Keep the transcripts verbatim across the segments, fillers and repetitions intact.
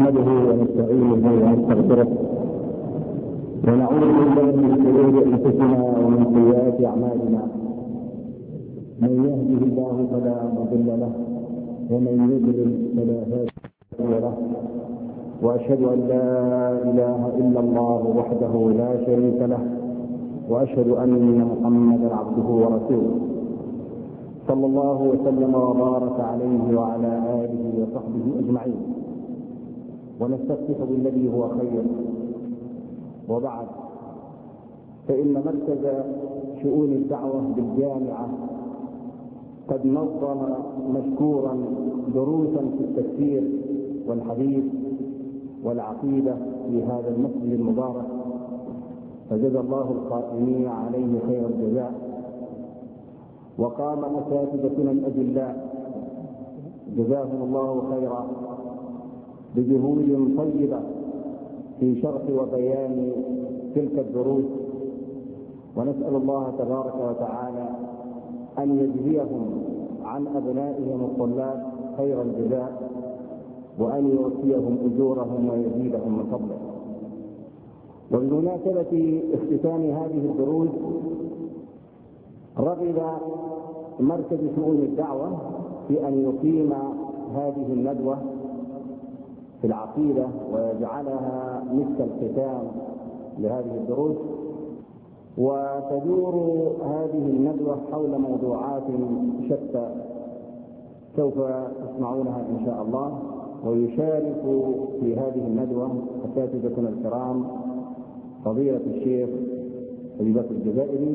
نحمده ونستعينه ونستغفره ونعوذ بالله من شرور انفسنا ومن سيئات اعمالنا. من يهده الله فلا مضل له ومن يضلل فلا هادي له، واشهد ان لا اله الا الله وحده لا شريك له، واشهد ان محمدا عبده ورسوله صلى الله وسلم وبارك عليه وعلى اله وصحبه اجمعين، ونستفتح بالذي هو خير. وبعد، فإن مركز شؤون الدعوة بالجامعة قد نظم مشكورا دروسا في التفسير والحديث والعقيدة في هذا المسجد المبارك، فجزى الله القائمين عليه خير الجزاء. وقام أساتذتنا الأجلاء جزاهم الله خيرا بجهود طيبة في شرح وبيان تلك الدروس، ونسأل الله تبارك وتعالى أن يجزيهم عن أبنائهم الطلاب خير الجزاء، وأن يوفيهم أجورهم ويزيدهم من فضله. وبمناسبة اختتام هذه الدروس، رغب مركز شؤون الدعوة في أن يقيم هذه الندوة في العقيدة ويجعلها مثل الختام لهذه الدروس. وتدور هذه الندوة حول موضوعات شتى سوف تسمعونها إن شاء الله. ويشارك في هذه الندوة أساتذتنا الكرام فضيلة الشيخ أبي بكر الجزائري،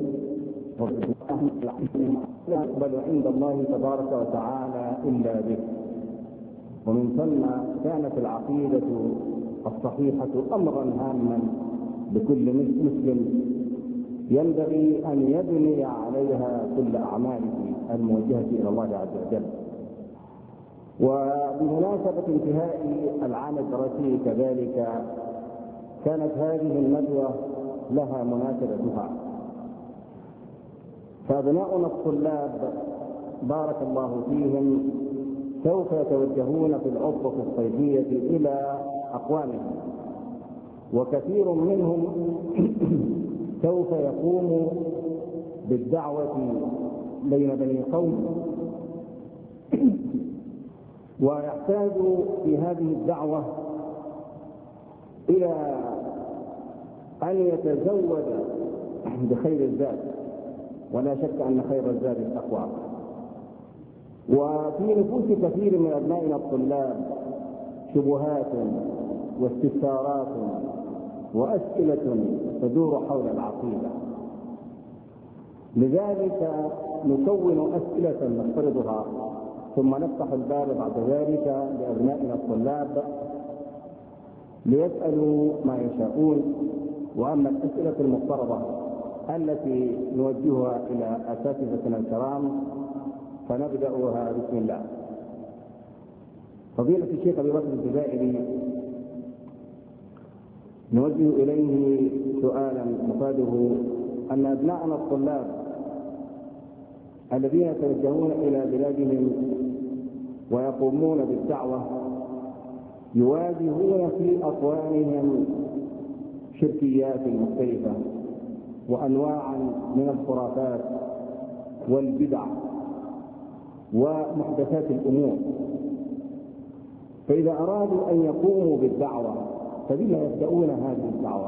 لا يقبل عند الله تبارك وتعالى إلا به. ومن ثم كانت العقيدة الصحيحة أمرا هاما بكل مسلم، ينبغي أن يبني عليها كل أعماله الموجهة إلى الله عز وجل. وبمناسبة انتهاء العام الدراسي كذلك كانت هذه الندوة لها مناسبتها. فأبناؤنا الطلاب بارك الله فيهم سوف يتوجهون في العطلة الصيفية إلى أقوامهم، وكثير منهم سوف يقوم بالدعوة بين بني قوم، ويحتاج في هذه الدعوة إلى أن يتزود بخير الزاد، ولا شك أن خير الزاد التقوى. وفي نفوس كثير من أبنائنا الطلاب شبهات واستفسارات وأسئلة تدور حول العقيدة، لذلك نكون أسئلة نفترضها ثم نفتح الباب بعد ذلك لأبنائنا الطلاب ليسألوا ما يشاءون. وأما الأسئلة المفترضة التي نوجهها إلى أساتذتنا الكرام فنبدأها بسم الله. فضيلة الشيخ أبي بكر الجزائري نوجه إليه سؤالا مفاده أن أبناءنا الطلاب الذين يتوجهون إلى بلادهم ويقومون بالدعوة يواجهون في أطوانهم شركيات مختلفة وأنواعا من الخرافات والبدع ومحدثات الأمور. فإذا أرادوا أن يقوموا بالدعوة فبما يبدأون هذه الدعوة؟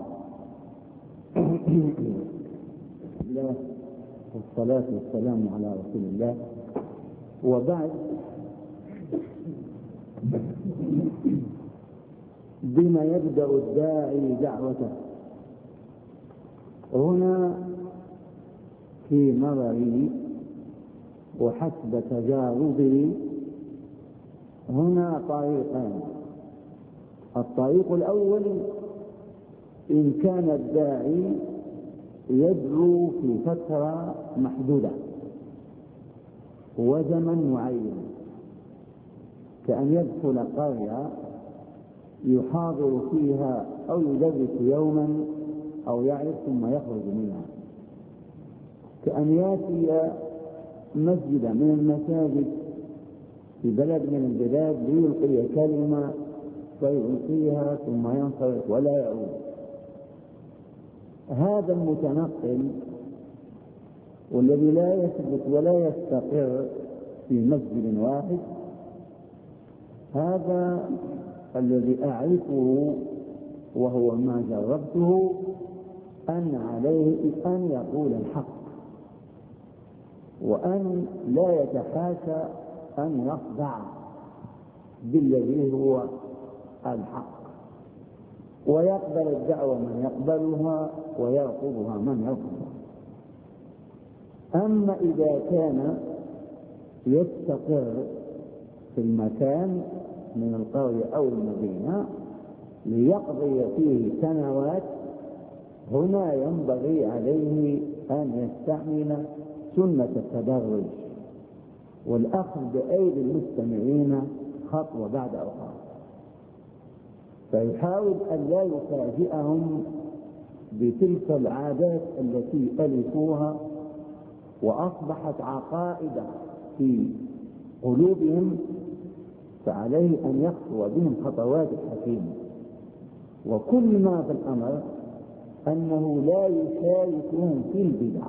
والصلاة والسلام على رسول الله، وبعد. بما يبدأ الداعي دعوته؟ هنا في نظري وحسب تجاربي هنا طريقان. الطريق الأول إن كان الداعي يدعو في فترة محدودة وزمن معين، كأن يدخل قرية يحاضر فيها أو يدرس يوما أو يعرف ثم يخرج منها، كأن يأتي مسجدا من المساجد في بلد من البلاد ليلقي كلمة فيلقيها ثم ينصرف ولا يعود. هذا المتنقل والذي لا يثبت ولا يستقر في مسجد واحد، هذا الذي أعرفه وهو ما جربته، أن عليه أن يقول الحق، وأن لا يتحاشى أن يخضع بالذي هو الحق، ويقبل الدعوة من يقبلها ويرفضها من يرفضها. أما إذا كان يستقر في المكان من القرية أو المدينة ليقضي فيه سنوات، هنا ينبغي عليه أن يستعمل سنة التدرج والأخذ بأيدي المستمعين خطوة بعد أخرى، فيحاول أن لا يفاجئهم بتلك العادات التي ألفوها وأصبحت عقائد في قلوبهم، فعليه أن يخطو بهم خطوات الحكيم. وكل ما في الأمر أنه لا يشاركهم في البدع،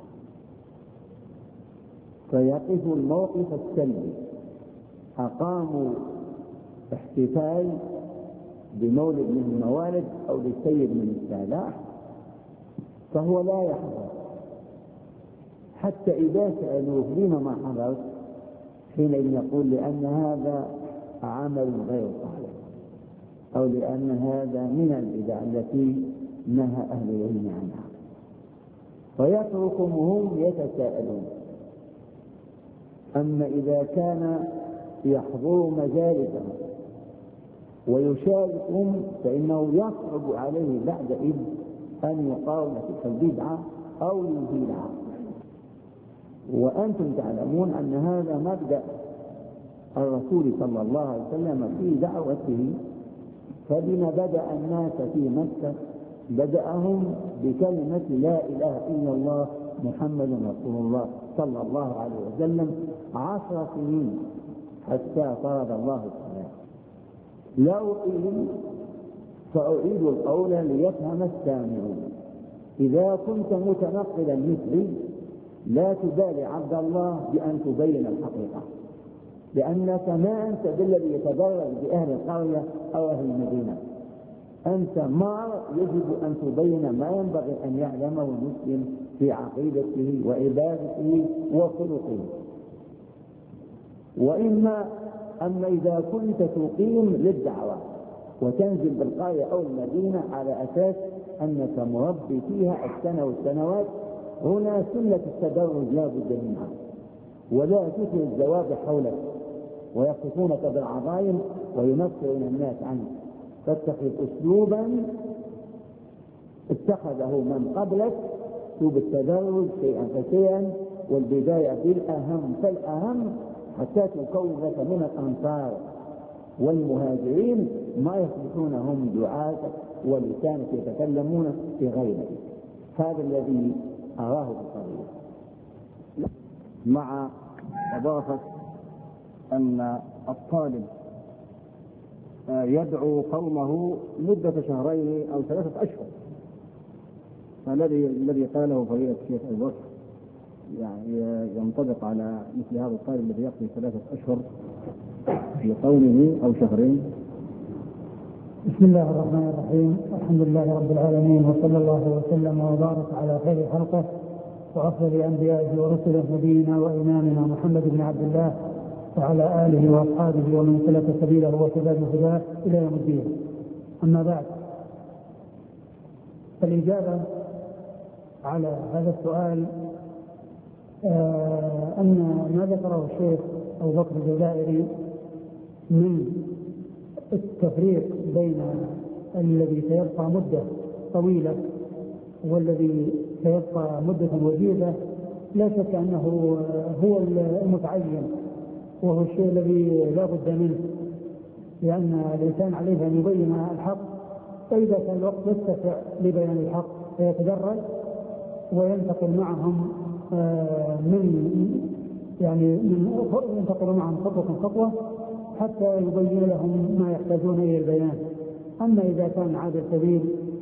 فيقف الموقف السلبي. أقاموا احتفال بمولد من الموالد أو للسيد من السادات، فهو لا يحضر، حتى إذا سألوه لما ما حضرت حينئذ يقول لأن هذا عمل غير صالح، أو لأن هذا من البدع التي نهى أهل العلم عنها، فيتركهم هم يتساءلون. أما إذا كان يحضر مجالسهم ويشاركهم فإنه يصعب عليه بعدئذ أن يقاوم تلك البدعة أو يزيلها. وأنتم تعلمون أن هذا مبدأ الرسول صلى الله عليه وسلم في دعوته، فبما بدأ الناس في مكة بدأهم بكلمة لا إله إلا الله محمد رسول الله صلى الله عليه وسلم عشر سنين حتى فرض الله الصلاة. لو قيل فأعيد القول ليفهم السامعون: إذا كنت متنقلا مثلي لا تبالي عبد الله بأن تبين الحقيقة، لأنك ما أنت بالذي يتدرج بأهل القرية أو أهل المدينة، أنت مار يجب أن تبين ما ينبغي أن يعلمه المسلم في عقيدته وعبادته وخلقه. وإما أما إذا كنت تقيم للدعوة وتنزل بالقرية أو المدينة على أساس أنك مربي فيها السنة والسنوات، هنا سنة التدرج لا بد منها، ولا تثير الزواج حولك ويصفونك بالعظائم ويمثلون الناس عنك، فاتخذ أسلوبا اتخذه من قبلك، أسلوب التدرج شيئا فشيئا، والبداية بالأهم فالأهم، حتى تكون لك من الأنصار والمهاجرين ما يصبحون هم دعاة ولسانك يتكلمون في غيرك. هذا الذي أراه بالطريق، مع إضافة أن الطالب يدعو قومه مدة شهرين أو ثلاثة أشهر، فالذي الذي قاله فضيلة الشيخ أبو بكر يعني ينطبق على مثل هذا الطالب الذي يقضي ثلاثة أشهر في قومه أو شهرين. بسم الله الرحمن الرحيم، الحمد لله رب العالمين، وصلى الله وسلم وبارك على خير خلقه وأفضل أنبيائه ورسله نبينا وإمامنا محمد بن عبد الله وعلى آله وأصحابه ومن سلك سبيله واتبع هداه إلى يوم الدين. أما بعد، فالإجابة على هذا السؤال آه أن ما ذكره الشيخ أبو بكر الجزائري من التفريق بين الذي سيبقى مدة طويلة والذي سيبقى مدة وجيزة لا شك أنه هو المتعين، وهو الشيء الذي لا بد منه، لأن الإنسان عليه أن يبين الحق، فإذا كان الوقت يتسع لبيان الحق فيتدرج وينتقل معهم من يعني من ينتقل معهم خطوة خطوة حتى يبين لهم ما يحتاجون إلى البيان. أما إذا كان عابر سبيل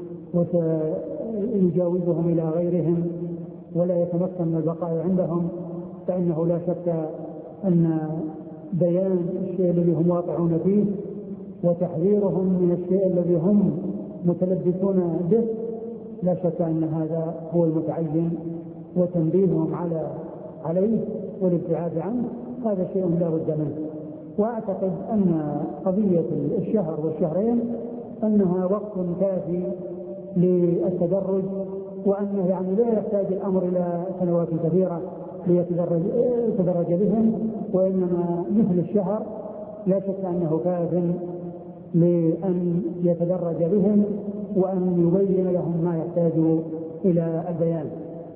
وسيجاوزهم إلى غيرهم ولا يتمكن من البقاء عندهم، فإنه لا شك أن بيان الشيء الذي هم واقعون فيه وتحذيرهم من الشيء الذي هم متلبسون به لا شك أن هذا هو المتعين، وتنبيههم على عليه والابتعاد عنه هذا شيء لا بد منه. وأعتقد أن قضية الشهر والشهرين أنها وقت كافي للتدرج، وأنه يعني لا يحتاج الأمر إلى سنوات كثيرة ليتدرج بهم، وإنما مثل الشهر لا شك أنه كاف لأن يتدرج بهم وأن يبين لهم ما يحتاج إلى البيان.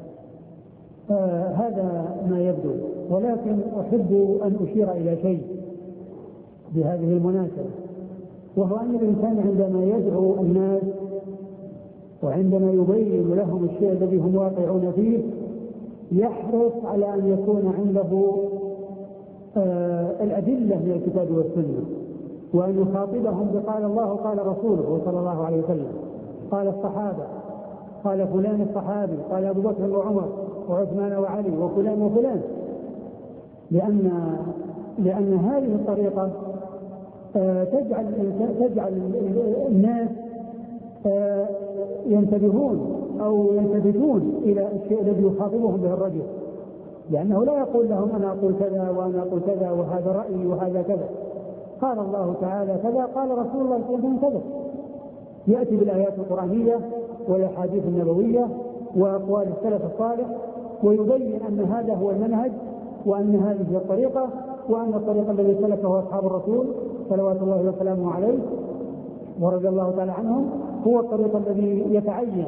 آه هذا ما يبدو. ولكن أحب أن أشير إلى شيء بهذه المناسبة، وهو أن الإنسان عندما يدعو الناس وعندما يبين لهم الشيء الذي هم واقعون فيه يحرص على أن يكون عنده آه الأدلة من الكتاب والسنة، وأن يخاطبهم بقال الله قال رسوله صلى الله عليه وسلم، قال الصحابة، قال فلان الصحابي، قال أبو بكر وعمر وعثمان وعلي وفلان وفلان، لأن لأن هذه الطريقة آه تجعل تجعل الناس آه ينتبهون أو ينتبهون إلى الشيء الذي يخاطبهم به الرجل، لأنه لا يقول لهم أنا أقول كذا وأنا أقول كذا وهذا رأيي وهذا كذا، قال الله تعالى كذا، قال رسول الله صلى الله عليه وسلم كذا، يأتي بالآيات القرآنية والأحاديث النبوية وأقوال السلف الصالح ويبين أن هذا هو المنهج وأن هذه هي الطريقة، وأن الطريق الذي سلكه أصحاب الرسول صلوات الله وسلامه عليه ورضي الله تعالى عنهم هو الطريق الذي يتعين،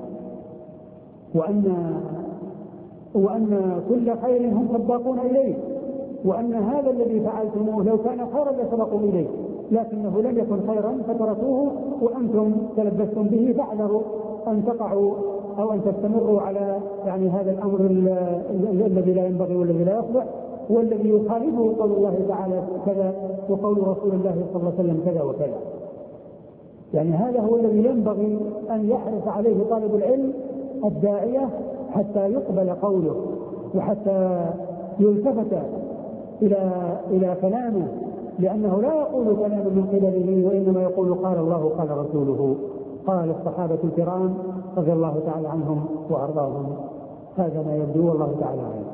وأن وأن كل خير هم سباقون إليه، وأن هذا الذي فعلتموه لو كان خيرا لسبقوا إليه لكنه لم يكن خيرا فتركوه وأنتم تلبستم به، فاحذروا أن تقعوا أو أن تستمروا على يعني هذا الأمر الذي لا ينبغي والذي لا يصلح والذي يخالفه قول الله تعالى كذا وقول رسول الله صلى الله عليه وسلم كذا وكذا. يعني هذا هو الذي ينبغي أن يحرص عليه طالب العلم الداعية حتى يقبل قوله وحتى يلتفت إلى إلى كلامه، لأنه لا يقول كلام من قبله وإنما يقول قال الله قال رسوله قال الصحابة الكرام رضي الله تعالى عنهم وأرضاهم. هذا ما يبدو والله تعالى عنه.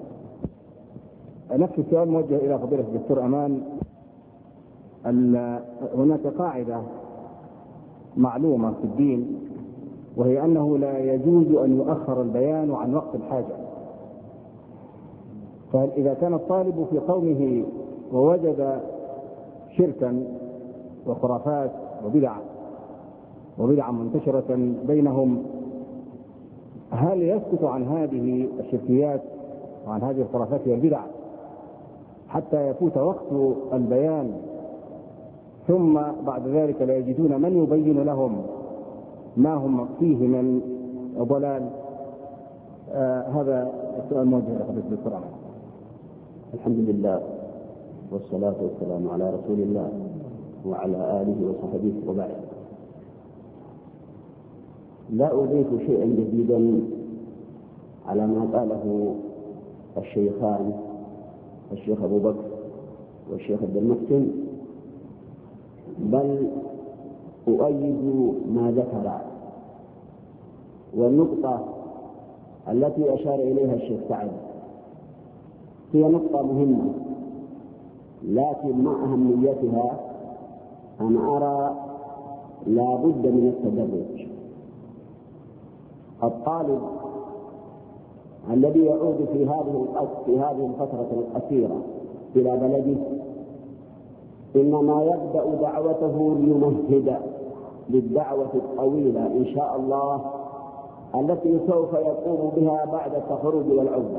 نفس السؤال موجه إلى فضيلة الدكتور أمان. هناك قاعدة معلومة في الدين وهي أنه لا يجوز أن يؤخر البيان عن وقت الحاجة، فإذا كان الطالب في قومه ووجد شركا وخرافات وبدع وبدعا منتشرة بينهم، هل يسكت عن هذه الشركيات وعن هذه الخرافات والبدع حتى يفوت وقت البيان ثم بعد ذلك لا يجدون من يبين لهم ما هم فيه من ضلال؟ آه هذا السؤال موجه لحضرتك بسرعة. الحمد لله والصلاة والسلام على رسول الله وعلى آله وصحبه وبعد. لا أضيف شيئا جديدا على ما قاله الشيخان الشيخ أبو بكر والشيخ عبد المحسن، بل أؤيد ما ذكر. والنقطة التي أشار إليها الشيخ سعد هي نقطة مهمة، لكن مع أهميتها أنا أرى لا بد من التدرج. الطالب الذي يعود في هذه في هذه الفترة القصيرة إلى بلده إنما يبدأ دعوته ليمهد للدعوة الطويلة إن شاء الله التي سوف يقوم بها بعد التخرج والعودة.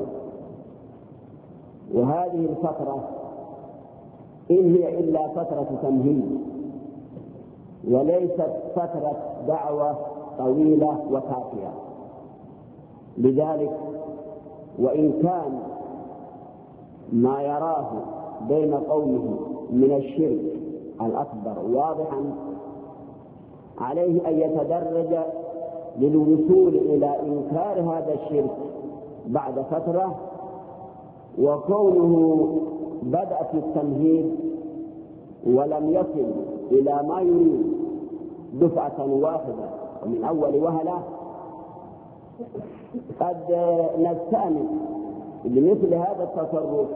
وهذه الفترة إن هي إلا فترة تمهيد وليست فترة دعوة طويلة وكافية. لذلك وإن كان ما يراه بين قومه من الشرك الأكبر واضحا، عليه أن يتدرج للوصول إلى إنكار هذا الشرك بعد فترة، وكونه بدأ في التمهيد ولم يصل إلى ما يريد دفعة واحدة ومن أول وهلة، قد نستأنس لمثل هذا التصرف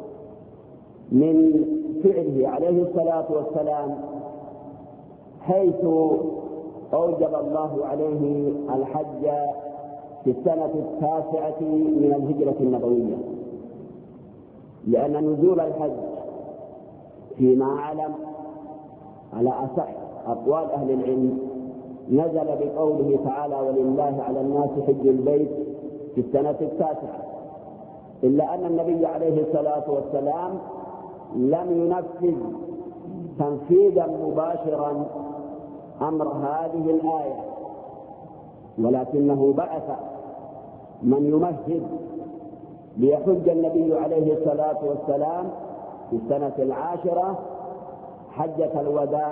من فعله عليه الصلاة والسلام، حيث أوجب الله عليه الحج في السنة التاسعة من الهجرة النبوية، لأن نزول الحج فيما أعلم على أصح أقوال أهل العلم نزل بقوله تعالى: ولله على الناس حج البيت في السنة التاسعة، إلا أن النبي عليه الصلاة والسلام لم ينفذ تنفيذا مباشرا أمر هذه الآية، ولكنه بعث من يمهد ليحج النبي عليه الصلاة والسلام في السنة العاشرة حجة الوداع،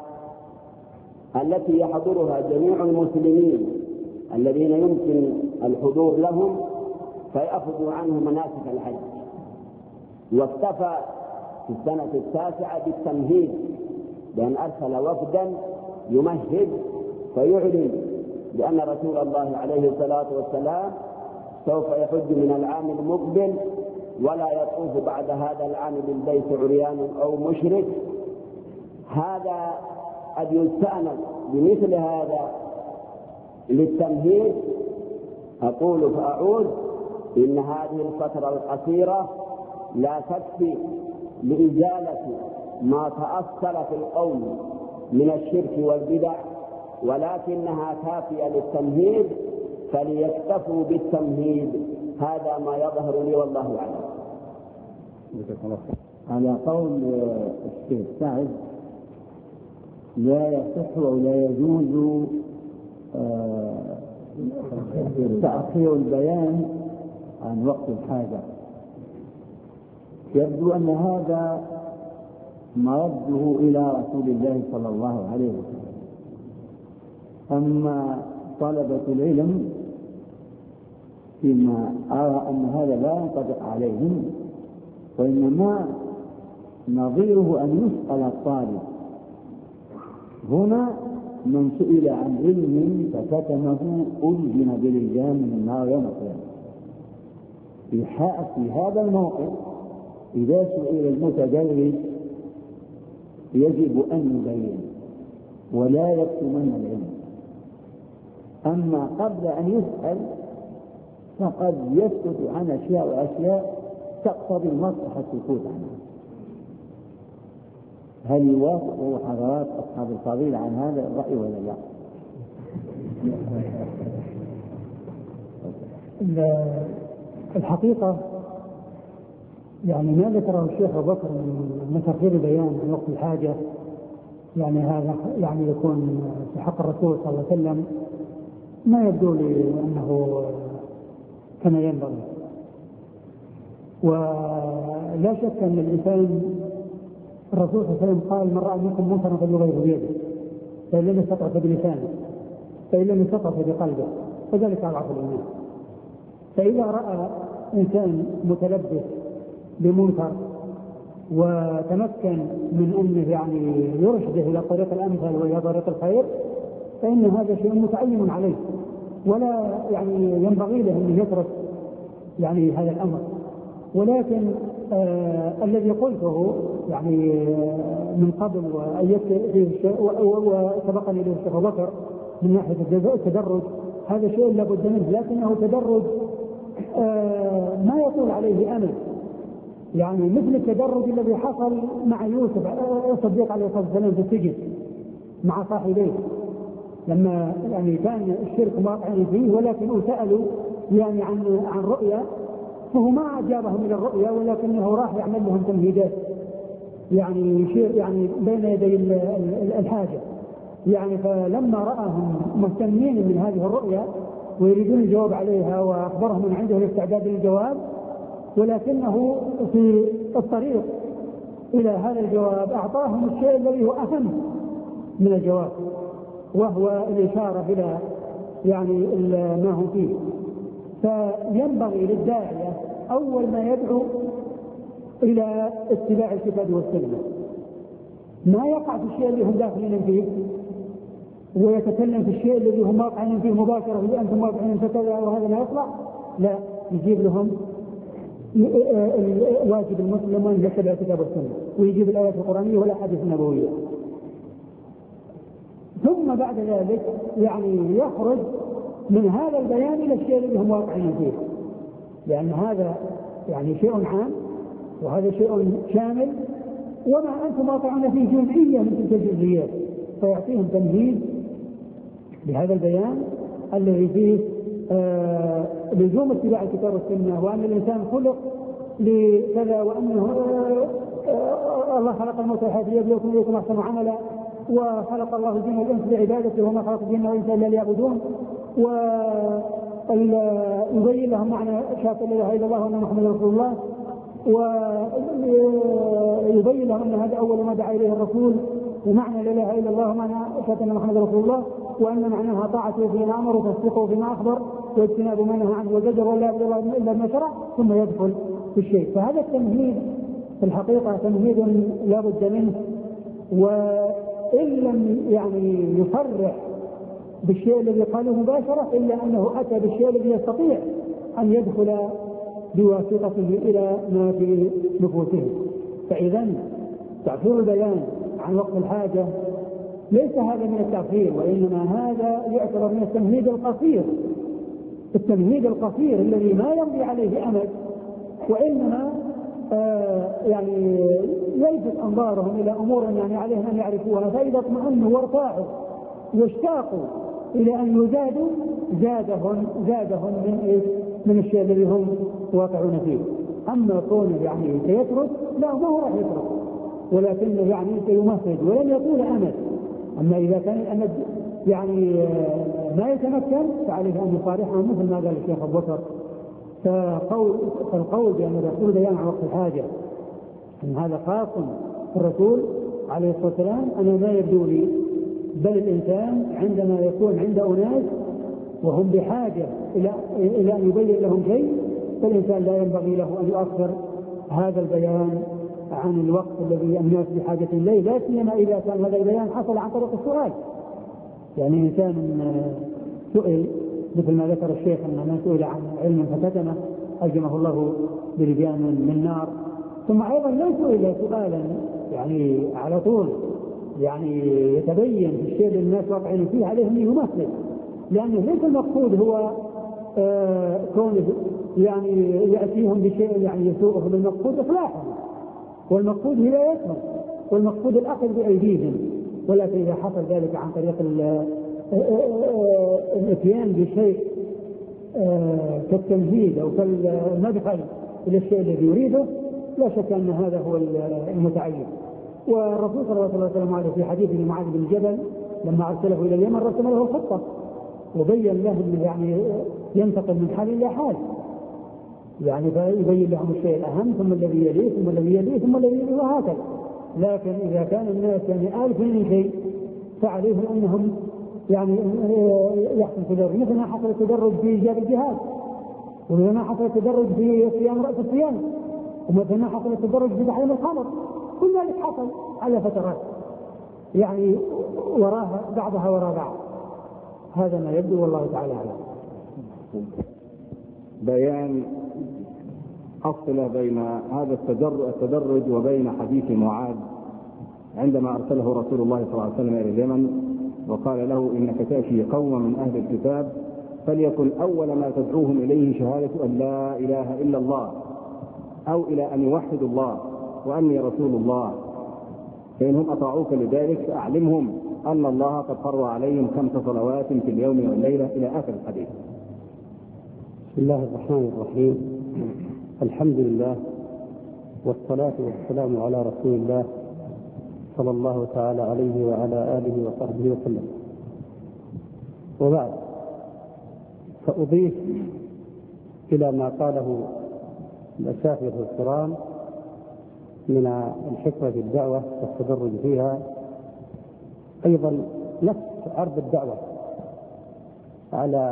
التي يحضرها جميع المسلمين الذين يمكن الحضور لهم فيأخذوا عنه مناسك الحج. واكتفى في السنة التاسعة بالتمهيد بأن أرسل وفدا يمهد فيعلن بأن رسول الله عليه الصلاة والسلام سوف يحج من العام المقبل، ولا يطوف بعد هذا العام بالبيت عريان أو مشرك. هذا قد يستأنس بمثل هذا للتمهيد. أقول فأعود: إن هذه الفترة القصيرة لا تكفي لإزالة ما تأصل في القوم من الشرك والبدع، ولكنها كافية للتمهيد، فليكتفوا بالتمهيد. هذا ما يظهر لي والله أعلم. على قول الشيخ سعد لا يصح ولا يجوز تأخير البيان عن وقت الحاجة. يبدو أن هذا مرده إلى رسول الله صلى الله عليه وسلم. أما طلبة العلم فيما أرى أن هذا لا ينطبق عليهم، وإنما نظيره أن يسأل الطالب. هنا من سئل عن علم فكتمه ألزم بلجام من النار يوم القيامة. في هذا الموقف إذا سئل المتدرس يجب أن يبين ولا يكتمن العلم. أما قبل أن يسأل فقد يسكت عن أشياء وأشياء تقتضي المصلحة السكوت عنها. هل يوافق حضرات أصحاب الفضيلة عن هذا الرأي ولا لا؟ الحقيقة يعني ما ذكره الشيخ أبو بكر من تأخير البيان عن وقت الحاجة، يعني هذا يعني يكون في حق الرسول صلى الله عليه وسلم، ما يبدو لي أنه كما ينبغي. ولا شك أن الإنسان الرسول صلى الله عليه وسلم قال: من رأى منكم منكرا فليغيره بيده، فإن لم يستطع فبلسانه، فإن لم يستطع فبقلبه، فذلك أضعف الإيمان. فإذا رأى إنسان متلبس بمنكر وتمكن من أنه يعني يرشده إلى طريق الأمثل وإلى طريق الخير، فإن هذا شيء متعين عليه، ولا يعني ينبغي له أن يترك يعني هذا الأمر. ولكن آه الذي قلته يعني آه من قبل وسبقني له الشيخ أبو بكر من ناحية التدرج، هذا شيء لا بد منه، لكنه تدرج آه ما يطول عليه أمل، يعني مثل التدرج الذي حصل مع يوسف الصديق عليه الصلاة والسلام في السجن مع صاحبيه، لما يعني كان الشرك واقعا فيه، ولكن سألوا يعني عن عن رؤيا، فهو ما أجابهم من الرؤيا، ولكنه راح يعمل لهم تمهيدات يعني يشير يعني بين يدي الحاجة يعني. فلما رأهم مهتمين من هذه الرؤيا ويريدون الجواب عليها، وأخبرهم من عنده الاستعداد للجواب، ولكنه في الطريق إلى هذا الجواب أعطاهم الشيء الذي هو أهم من الجواب، وهو الإشارة إلى يعني ما هم فيه. فينبغي للداعية أول ما يدعو إلى اتباع الكتاب والسنة، ما يقع في الشيء اللي هم داخلين فيه ويتكلم في الشيء الذي هم واقعين فيه مباشرة، إذا أنتم واقعين فكذا وهذا ما يطلع، لا، يجيب لهم واجب المسلم أن يتبع الكتاب والسنة، ويجيب الآيات القرآنية والأحاديث النبوية. ثم بعد ذلك يعني يخرج من هذا البيان إلى الشيء الذي هم واقعين فيه، لأن هذا يعني شيء عام وهذا شيء شامل، وما أنتم واقعون فيه جزئية من تلك الجزئيات، فيعطيهم تمهيد لهذا البيان الذي فيه آه لزوم اتباع الكتاب والسنة، وأن الإنسان خلق لكذا، وأنه آه آه الله خلق الموت والحياة ليبلوكم أيكم أحسن عملا، وخلق الله الجن والإنس لعبادته وما خلق الجن والإنس إلا ليعبدون، ويبين لهم معنى شهادة لا إله إلا الله وأن محمدا رسول الله، ويبين لهم أن هذا أول ما دعا إليه الرسول، ومعنى لا إله إلا الله ومعنى شهادة أن محمدا رسول الله، وأن معناها طاعته فيما أمر وتصديقه فيما أخبر واجتناب ما نهى عنه وزجر ولا يعبد الله إلا بما شرع، ثم يدخل في الشيء. فهذا التمهيد في الحقيقة تمهيد لا بد منه، وإن لم يعني يصرح بالشيء الذي قاله مباشرة إلا أنه أتى بالشيء الذي يستطيع أن يدخل بواسطته إلى ما في نفوسهم. فإذا تعفير البيان عن وقت الحاجة ليس هذا من التعفير، وإنما هذا يعتبر من التمهيد القصير، التمهيد القصير الذي ما يمضي عليه أمد، وإنما آه يعني يلفت أنظارهم إلى أمور يعني عليهم أن يعرفوها، فإذا اطمأنوا وارتاحوا واشتاقوا إلى أن يزادوا زادهم زادهم من إيه؟ من الشيء الذي هم واقعون فيه. أما كونه يعني سيترك، لا، ما هو راح يترك، ولكنه يعني سيمهد ولن يطول أمد. أما إذا كان الأمد يعني ما يتمكن فعليه أن يصارحهم، مثل ما قال الشيخ أبو بكر. فقول فالقول بأن الرسول بيان عن وقت الحاجة أن هذا خاص بالرسول عليه الصلاة والسلام، أنا ما يبدو لي، بل الإنسان عندما يكون عند أناس وهم بحاجة إلى إلى أن يبين لهم شيء، فالإنسان لا ينبغي له أن يؤخر هذا البيان عن الوقت الذي الناس بحاجة إليه، لا سيما إذا كان هذا البيان حصل عن طريق السؤال. يعني إنسان سئل مثل ما ذكر الشيخ أن من سئل عن علم فكتمه ألجمه الله برجام من نار، ثم أيضا لا سئل سؤالا يعني على طول يعني يتبين في الشيء اللي الناس واقعين فيه عليه أن يمثل، لأنه ليس المقصود هو آه كونه يعني يأتيهم بشيء يعني يسوءه، بالمقصود إصلاحهم، والمقصود هدايتهم، والمقصود الأخذ بأيديهم. ولكن إذا حصل ذلك عن طريق الاتيان بشيء آه كالتمهيد أو كالمدخل إلى الشيء الذي يريده، لا شك أن هذا هو المتعين. والرسول صلى الله عليه وسلم عليه في حديث معاذ بن جبل لما أرسله إلى اليمن رسم له خطة وبين له أنه يعني ينتقل من حال إلى حال، يعني فيبين لهم الشيء الأهم ثم الذي يليه ثم الذي يليه ثم الذي يليه وهكذا. لكن إذا كان الناس يعني آلف من شيء فعليهم أنهم يعني يحصل تدرج، مثل ما حصل التدرج في إيجاب الجهاد، ومثل ما حصل التدرج في صيام رأس الصيام، ومثل ما حصل التدرج في تحريم الخمر. كل ذلك حصل على فترات يعني وراها بعضها وراء بعض. هذا ما يبدو والله تعالى أعلم. بيان أصل بين هذا التدرج وبين حديث معاذ عندما أرسله رسول الله صلى الله عليه وسلم إلى اليمن وقال له إنك تأتي قوما من أهل الكتاب فليكن أول ما تدعوهم إليه شهادة أن لا إله إلا الله، أو إلى أن يوحدوا الله وأني رسول الله، فإنهم أطاعوك لذلك فأعلمهم أن الله قد فرض عليهم خمس صلوات في اليوم والليلة إلى آخر الحديث. بسم الله الرحمن الرحيم. الحمد لله والصلاة والسلام على رسول الله صلى الله تعالى عليه وعلى آله وصحبه وسلم. وبعد، فأضيف إلى ما قاله الأساتذة الكرام من الحكمة في الدعوة والتدرج فيها أيضا نفس عرض الدعوة على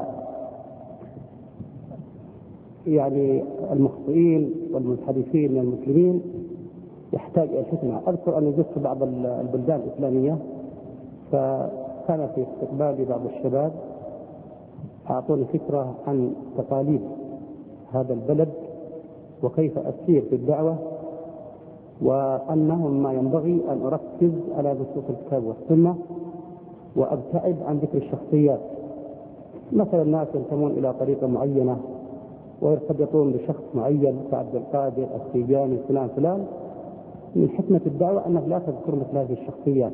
يعني المخطئين والمنحرفين من المسلمين يحتاج إلى الحكمة. أذكر أن زرت بعض البلدان الإسلامية، فكان في استقبال بعض الشباب أعطوني فكرة عن تقاليد هذا البلد وكيف أسير في الدعوة، وأنه ما ينبغي أن أركز على نصوص الكتاب والسنة وأبتعد عن ذكر الشخصيات. مثلا الناس ينتمون إلى طريقة معينة ويرتبطون بشخص معين كعبد القادر السيجاني فلان فلان. من حكمة الدعوة أنك لا تذكر مثل هذه الشخصيات،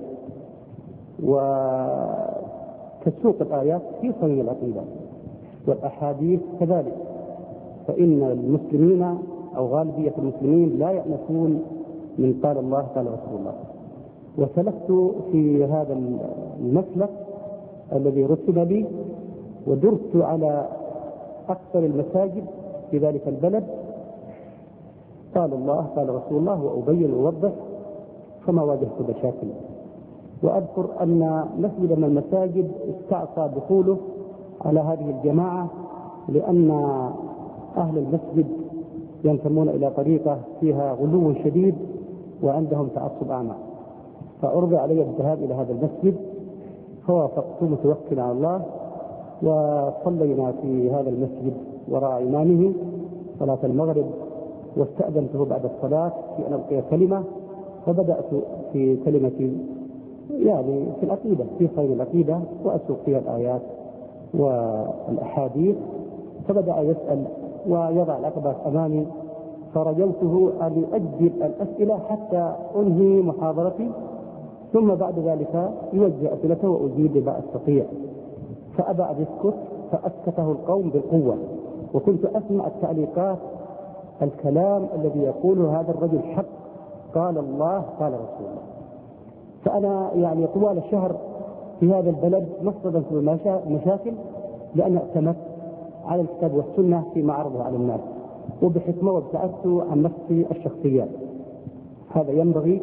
وتسوق الآيات في صميم العقيدة والأحاديث كذلك، فإن المسلمين أو غالبية المسلمين لا يأنسون من قال الله قال رسول الله. وسلكت في هذا المسلك الذي رتب لي، ودرت على أكثر المساجد في ذلك البلد قال الله قال رسول الله، وأبين وأوضح، فما واجهت مشاكل. وأذكر أن مسجد من المساجد استعصى دخوله على هذه الجماعة لأن أهل المسجد ينتمون إلى طريقة فيها غلو شديد وعندهم تعصب أعمى، فأرضى علي الذهاب إلى هذا المسجد، فوافقت متوكلا على الله، وصلينا في هذا المسجد وراء إمامه صلاة المغرب، واستأذنته بعد الصلاة في أن ألقي كلمة، وبدأت في كلمة يعني في العقيدة في خير العقيدة وأسوق فيها الآيات والأحاديث. فبدأ يسأل ويضع العقبات أمامي، فرجوته أن يؤجل الأسئلة حتى أنهي محاضرتي، ثم بعد ذلك يوجه أسئلته وأجيب بما أستطيع. فأبى أن يسكت، فأسكته القوم بالقوة، وكنت أسمع التعليقات الكلام الذي يقوله هذا الرجل حق، قال الله قال رسول الله. فأنا يعني طوال الشهر في هذا البلد مصددا في المشاكل، لأن اعتمدت على الكتاب والسنة فيما عرضه على الناس، وبحكمة وابتعدت عن نفسي الشخصيات. هذا ينبغي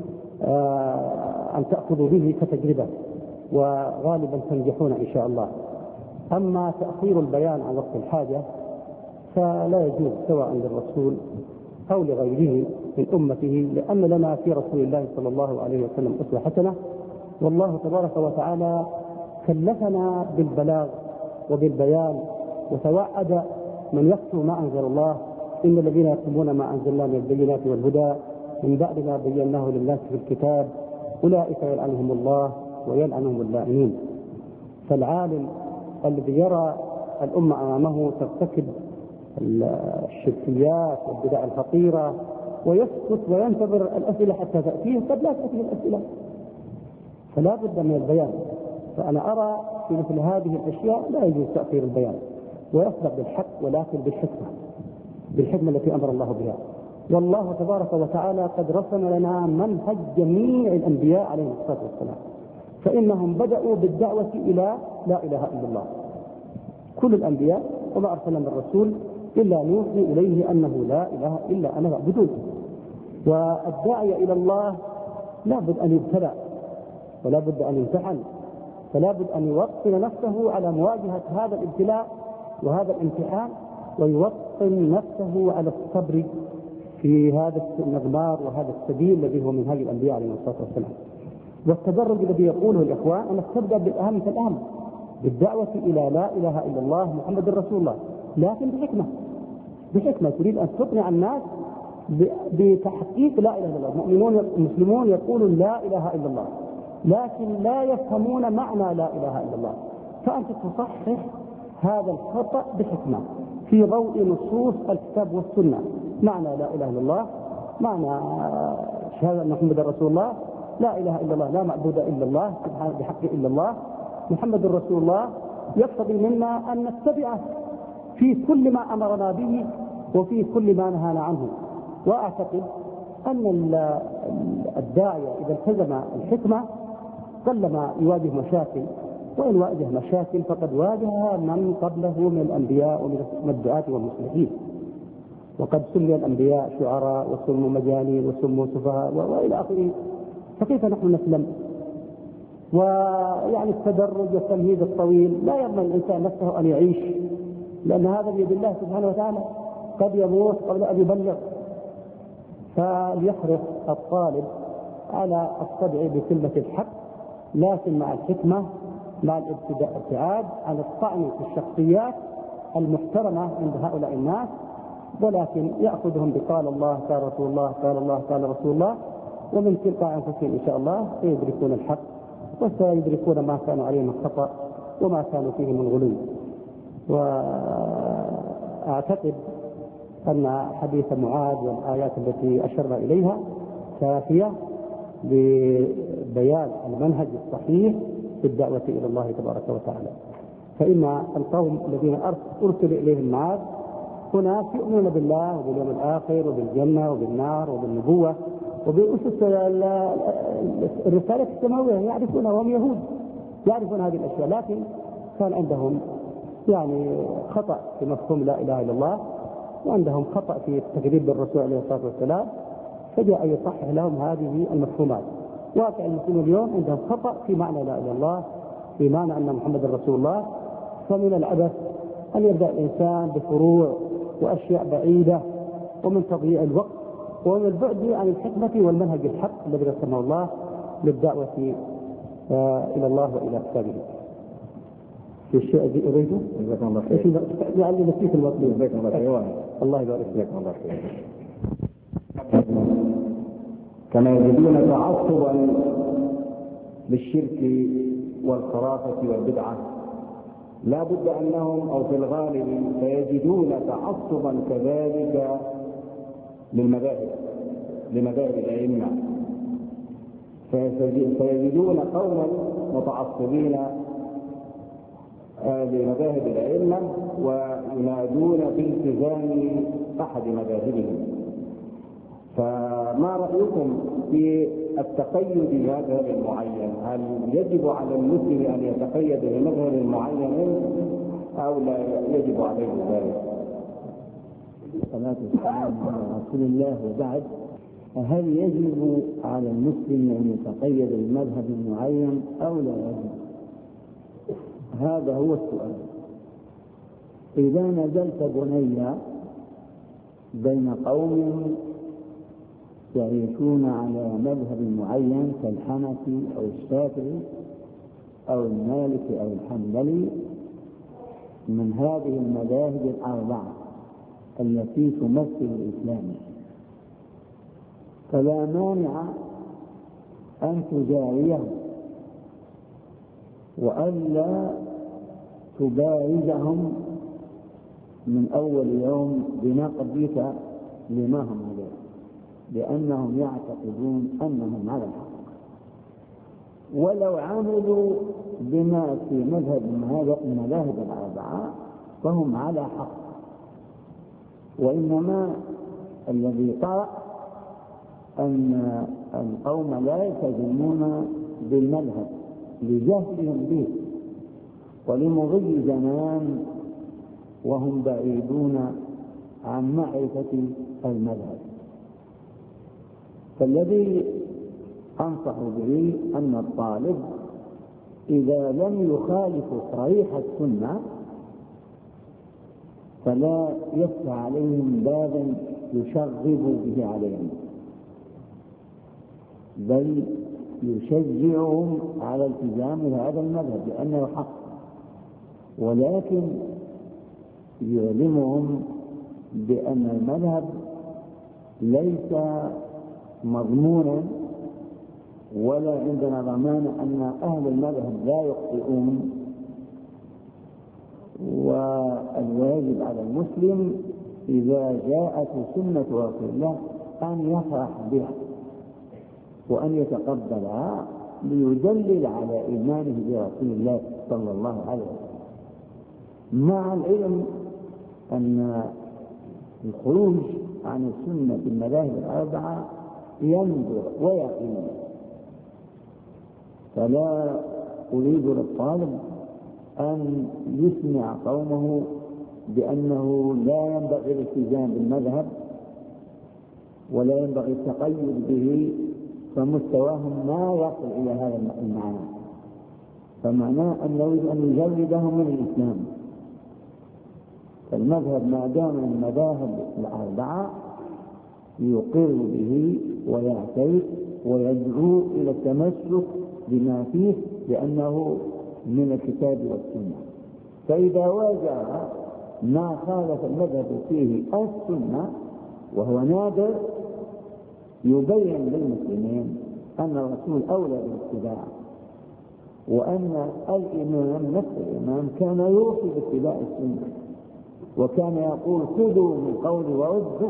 أن تأخذوا به كتجربة، وغالبا تنجحون إن شاء الله. أما تأخير البيان عن وقت الحاجة فلا يجوز سواء للرسول أو لغيره من أمته، لأن لنا في رسول الله صلى الله عليه وسلم أسوة حسنة، والله تبارك وتعالى كلفنا بالبلاغ وبالبيان، وتوعد من يكتب ما أنزل الله إن الذين يكتبون ما أنزلنا من البينات والهدى من بعد ما بيناه للناس في الكتاب أولئك يلعنهم الله ويلعنهم اللائمين. فالعالم الذي يرى الأمة أمامه ترتكب الشركيات والبدع الخطيرة ويسكت وينتظر الأسئلة حتى تأتيه، قد لا تأتيه الأسئلة، فلا بد من البيان. فأنا أرى في مثل هذه الأشياء لا يجوز تأخير البيان، ويصدق بالحق ولكن بالحكمة، بالحكمة التي أمر الله بها. والله تبارك وتعالى قد رسم لنا منهج جميع الأنبياء عليهم الصلاة والسلام، فإنهم بدأوا بالدعوة إلى لا إله إلا الله. كل الأنبياء وما أرسلنا من رسول إلا نوحي إليه أنه لا إله إلا أنا فاعبدون. والداعي إلى الله لا بد أن يبتلى ولا بد أن يمتحن، فلا بد أن يوطن نفسه على مواجهة هذا الابتلاء وهذا الامتحان، ويوطن نفسه على الصبر في هذا المغمار وهذا السبيل الذي هو منهج الأنبياء عليهم الصلاة والسلام. والتدرج الذي يقوله الإخوان أنك تبدأ بالأهم فالأهم، بالدعوة إلى لا إله إلا الله محمد رسول الله، لكن بحكمة بحكمة تريد أن تقنع الناس بتحقيق لا إله إلا الله. المؤمنون المسلمون يقولون لا إله إلا الله، لكن لا يفهمون معنى لا إله إلا الله، فأنت تصحح هذا الخطأ بحكمة في ضوء نصوص الكتاب والسنة. معنى لا إله إلا الله، معنى شهادة أن محمد رسول الله، لا إله إلا الله لا معبود إلا الله سبحانه بحق إلا الله، محمد رسول الله، يقتضي منا أن نتبعه في كل ما أمرنا به وفي كل ما نهانا عنه. وأعتقد أن الداعية إذا التزم الحكمة قلما يواجه مشاكل، وإن واجه مشاكل فقد واجهها من قبله من الأنبياء ومن الدعاة والمصلحين. وقد سمي الأنبياء شعراء وسموا مجانين وسموا سفهاء وإلى آخره، فكيف نحن نسلم؟ ويعني التدرج والتمهيد الطويل لا يضمن الإنسان نفسه أن يعيش، لأن هذا بيد الله سبحانه وتعالى، قد يموت قبل أن يبلغ. فليحرص الطالب على الصدع بكلمة الحق، لكن مع الحكمة، مع الابتعاد عن الطعن في الشخصيات المحترمة عند هؤلاء الناس، ولكن يأخذهم بقال الله قال رسول الله قال الله قال رسول الله، ومن تلقاء أنفسهم إن شاء الله سيدركون الحق وسيدركون ما كانوا عليه من خطأ وما كانوا فيه من غلو. وأعتقد أن حديث معاذ والآيات التي أشرنا إليها كافية ببيان المنهج الصحيح في الدعوة إلى الله تبارك وتعالى. فإن القوم الذين أرسل إليهم معاذ هناك يؤمنون بالله وباليوم الآخر وبالجنة وبالنار وبالنبوة وبأسس الرسالة السماوية، يعرفونها وهم يهود، يعرفون هذه الأشياء، لكن كان عندهم يعني خطأ في مفهوم لا إله إلا الله، وعندهم خطأ في التكذيب بالرسول عليه الصلاة والسلام، فجاء يصحح لهم هذه المفهومات. واقع المسلمين اليوم عندهم خطأ في معنى لا إله إلا الله، في معنى أن محمد رسول الله. فمن العبث أن يبدأ الإنسان بفروع وأشياء بعيدة، ومن تضييع الوقت ومن البعد عن الحكمة والمنهج الحق الذي رسمه الله للدعوة إلى الله وإلى كتابه. في الشيء الذي أريده لعلي نسيت المطلوب. الله يبارك فيك. كما يجدون تعصبا للشرك والخرافة والبدعة، لا بد أنهم أو في الغالب سيجدون تعصبا كذلك للمذاهب لمذاهب الأئمة، سيجدون قوما متعصبين لمذاهب الأئمة وينادون بالتزام أحد مذاهبهم. فما رأيكم في التقيد بمذهب معين؟ هل يجب على المسلم أن يتقيد بمذهب معين أو لا يجب عليه ذلك؟ الصلاة والسلام على رسول الله. وبعد، هل يجب على المسلم أن يتقيد بمذهب معين أو لا يجب؟ هذا هو السؤال. إذا نزلت بنيا بين قوم يعيشون على مذهب معين كالحنفي أو الشافعي أو المالكي أو الحنبلي من هذه المذاهب الأربعة التي تمثل الإسلام، فلا مانع أن تجاريهم وألا تبارزهم من أول يوم بنقدك لما هم عليه، لأنهم يعتقدون أنهم على الحق، ولو عملوا بما في مذهب المذاهب الأربعة فهم على حق. وإنما الذي طرأ أن القوم لا يلتزمون بالمذهب لجهلهم به ولمضي زمان وهم بعيدون عن معرفة المذهب. فالذي أنصح به أن الطالب إذا لم يخالف صريح السنة فلا يفتح عليهم بابا يشغب به عليهم، بل يشجعهم على التزام هذا المذهب لأنه حق، ولكن يعلمهم بأن المذهب ليس مضمونا ولا عندنا ضمان أن أهل المذهب لا يخطئون. والواجب على المسلم إذا جاءت سنة رسول الله أن يفرح بها وأن يتقبلها ليدلل على إيمانه برسول الله صلى الله عليه وسلم، مع العلم أن الخروج عن السنة في المذاهب الأربعة ينظر ويقين. فلا أريد للطالب أن يسمع قومه بأنه لا ينبغي الالتزام بالمذهب ولا ينبغي التقيد به، فمستواهم ما يصل إلى هذا المعنى، فمعناه أن يريد أن يجردهم من الإسلام. فالمذهب ما دام من المذاهب الأربعة يقر به ويعترف ويدعو إلى التمسك بما فيه لأنه من الكتاب والسنة. فإذا واجه ما خالف المذهب فيه السنة وهو نادر يبين للمسلمين أن الرسول أولى بالاتباع، وأن الإمام نفس الإمام كان يوصي باتباع السنة، وكان يقول خذوا من قولي وردوا،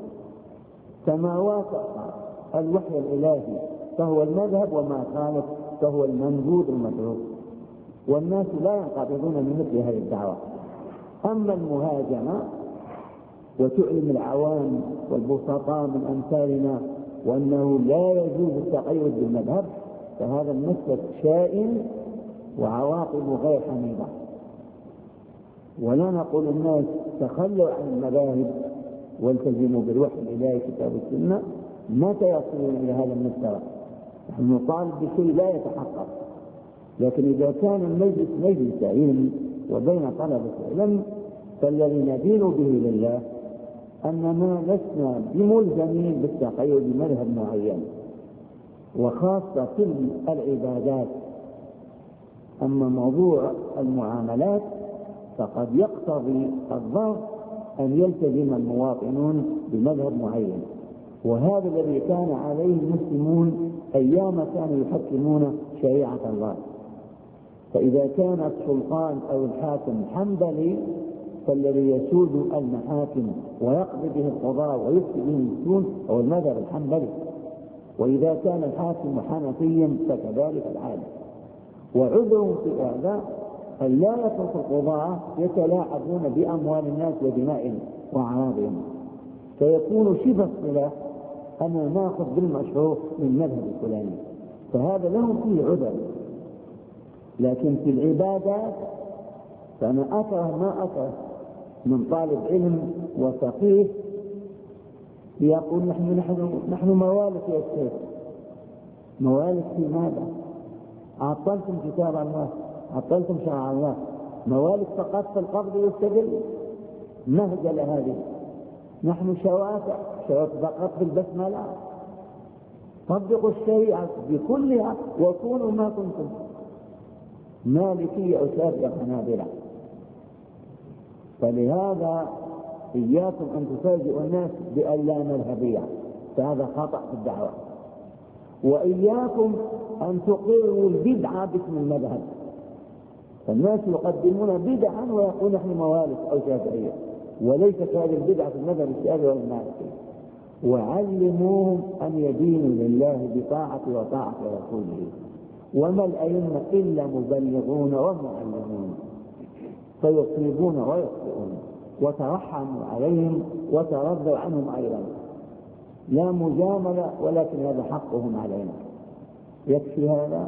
فما وافق الوحي الإلهي فهو المذهب وما خالف فهو المنبوذ المتروك، والناس لا ينقبضون من مثل هذه الدعوة. أما المهاجمة وتعلم العوام والبسطاء من أمثالنا وأنه لا يجوز التقيد بالمذهب، فهذا المسلك شائن وعواقبه غير حميدة. ولا نقول الناس تخلوا عن المذاهب والتزموا بالوحي الإلهي كتاب السنة، متى يصلون إلى هذا المستوى؟ نحن نطالب بشيء لا يتحقق، لكن إذا كان المجلس مجلس علم وبين طلبة العلم فالذي ندين به لله أننا لسنا بملزمين بالتقيد بمذهب معين، وخاصة في العبادات. أما موضوع المعاملات فقد يقتضي الضغط أن يلتزم المواطنون بمذهب معين، وهذا الذي كان عليه المسلمون أيام كانوا يحكمون شريعة الله. فإذا كان السلطان أو الحاكم حنبلي فالذي يسود المحاكم ويقضي به القضاء ويفتي به المفتون هو المذهب الحنبلي، وإذا كان الحاكم حنفيا فكذلك العالم. وعذرهم في هذا أن لا يترك القضاة يتلاعبون بأموال الناس ودمائهم وأعراضهم، فيكون شبه الصلة أن نأخذ بالمشروع من مذهب الفلاني، فهذا لهم فيه عذر. لكن في العبادات فأنا أكره ما أكره من طالب علم وفقيه يقول نحن نحن نحن موالك يا شيخ. موالك في ماذا؟ عطلتم كتاب الله، عطلتم شرع الله، موالك فقط في القبض والسجل، مهجل هذه. نحن شوافع شوافع فقط في البسملة، طبقوا الشريعة بكلها وكونوا ما كنتم. مالكية أساس حنابلة. فلهذا إياكم أن تفاجئوا الناس بأن لا مذهبية، فهذا خطأ في الدعوة. وإياكم أن تقروا البدعة باسم المذهب، فالناس يقدمون بدعا ويقول نحن موالك أو شافعية، وليست هذه البدعة في المذهب الشافعي ولا المالكي. وعلموهم أن يدينوا لله بطاعة وطاعة رسوله، وما الأئمة إلا مبلغون ومعلمون، فيصيبون ويخطئون، وترحموا عليهم وترضوا عنهم أيضا، لا مجاملة، ولكن هذا حقهم علينا. يكفي هذا.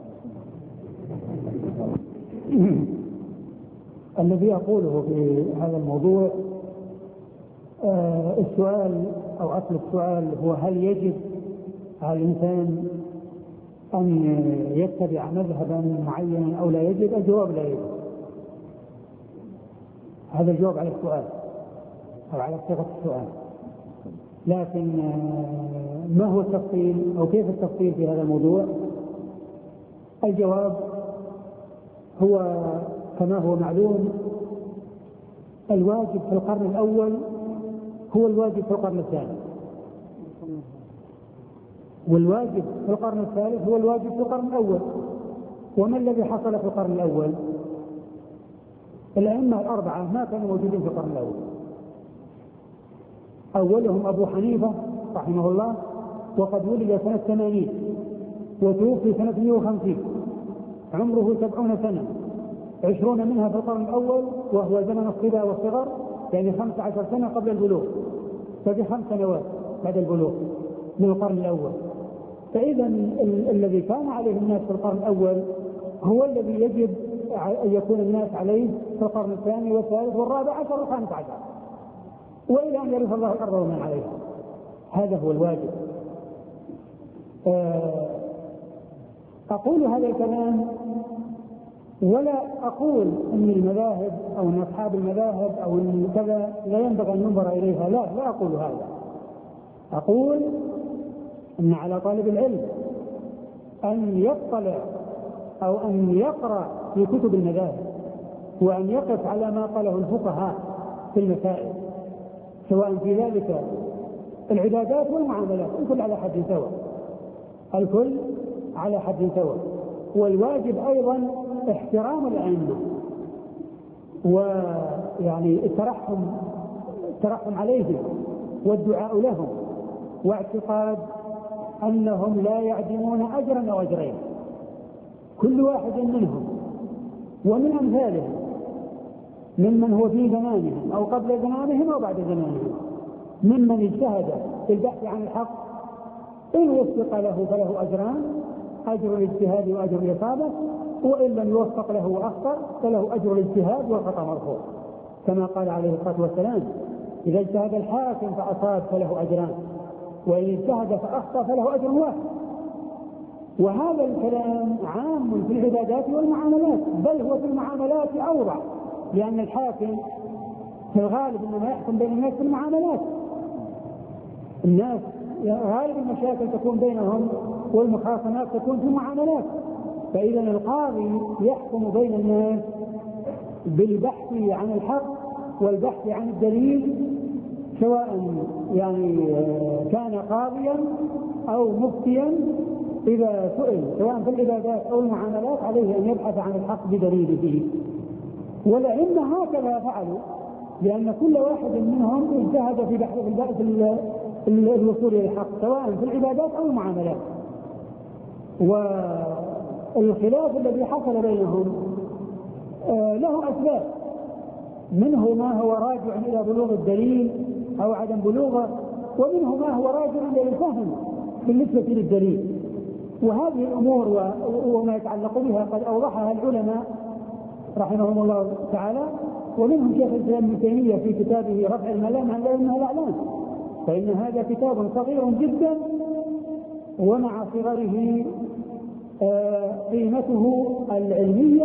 الذي أقوله في هذا الموضوع آه السؤال أو أصل السؤال هو هل يجب على الإنسان أن يتبع مذهبا معينا أو لا يجب؟ الجواب لا يجب. هذا الجواب على السؤال أو على صيغة السؤال. لكن ما هو التفصيل أو كيف التفصيل في هذا الموضوع؟ الجواب هو كما هو معلوم، الواجب في القرن الأول هو الواجب في القرن الثاني، والواجب في القرن الثالث هو الواجب في القرن الأول. وما الذي حصل في القرن الأول؟ الأئمة الأربعة ما كانوا موجودين في القرن الأول. أولهم أبو حنيفة رحمه الله، وقد ولد سنة ثمانين وتوفي سنة مئة وخمسين، عمره سبعون سنة، عشرون منها في القرن الأول وهو زمن الصبا والصغر، يعني خمس عشر سنة قبل البلوغ، ففي خمس سنوات بعد البلوغ من القرن الأول. فإذا ال- الذي كان عليه الناس في القرن الأول هو الذي يجب أن يكون الناس عليه في القرن الثاني والثالث والرابع عشر والخامس عشر، وإلى أن يرث الله الأرض ومن عليها. هذا هو الواجب. أقول هذا الكلام ولا أقول أن المذاهب أو أن أصحاب المذاهب أو أن كذا لا ينبغي أن ينظر إليها، لا لا أقول هذا. أقول أن على طالب العلم أن يطلع أو أن يقرأ في كتب المذاهب وأن يقف على ما قاله الفقهاء في المسائل، سواء في ذلك العبادات والمعاملات، الكل على حد سواء، الكل على حد سواء. والواجب أيضا احترام الأئمة ويعني الترحم الترحم عليهم والدعاء لهم، واعتقاد أنهم لا يعدمون أجرا أو أجرين، كل واحد منهم ومن أمثالهم ممن هو في زمانهم أو قبل زمانهم أو بعد زمانهم، ممن اجتهد في البحث عن الحق إن وفق له فله أجران، أجر الاجتهاد وأجر الإصابة، وإن لم يوفق له وأخطأ فله أجر الاجتهاد والخطأ مرفوع، كما قال عليه الصلاة والسلام: إذا اجتهد الحاكم فأصاب فله أجران، وإن اجتهد فأخطأ فله أجر واحد. وهذا الكلام عام في العبادات والمعاملات، بل هو في المعاملات أوضح، لأن الحاكم في الغالب إنما يحكم بين الناس في المعاملات. الناس غالب المشاكل تكون بينهم والمخاصمات تكون في المعاملات، فإذا القاضي يحكم بين الناس بالبحث عن الحق والبحث عن الدليل، سواء يعني كان قاضيا أو مفتيا. إذا سئل سواء في العبادات أو المعاملات عليه أن يبحث عن الحق بدليله، والأئمة هكذا فعلوا، لأن كل واحد منهم اجتهد في بحث الوصول إلى الحق سواء في العبادات أو المعاملات. والخلاف الذي حصل بينهم له أسباب، منه ما هو راجع إلى بلوغ الدليل أو عدم بلوغه، ومنه ما هو راجع إلى الفهم بالنسبة للدليل. وهذه الأمور وما يتعلق بها قد أوضحها العلماء رحمهم الله تعالى، ومنهم شيخ الإسلام ابن تيمية في كتابه رفع الملام عن الأئمة الأعلام، فإن هذا كتاب صغير جدا ومع صغره قيمته العلمية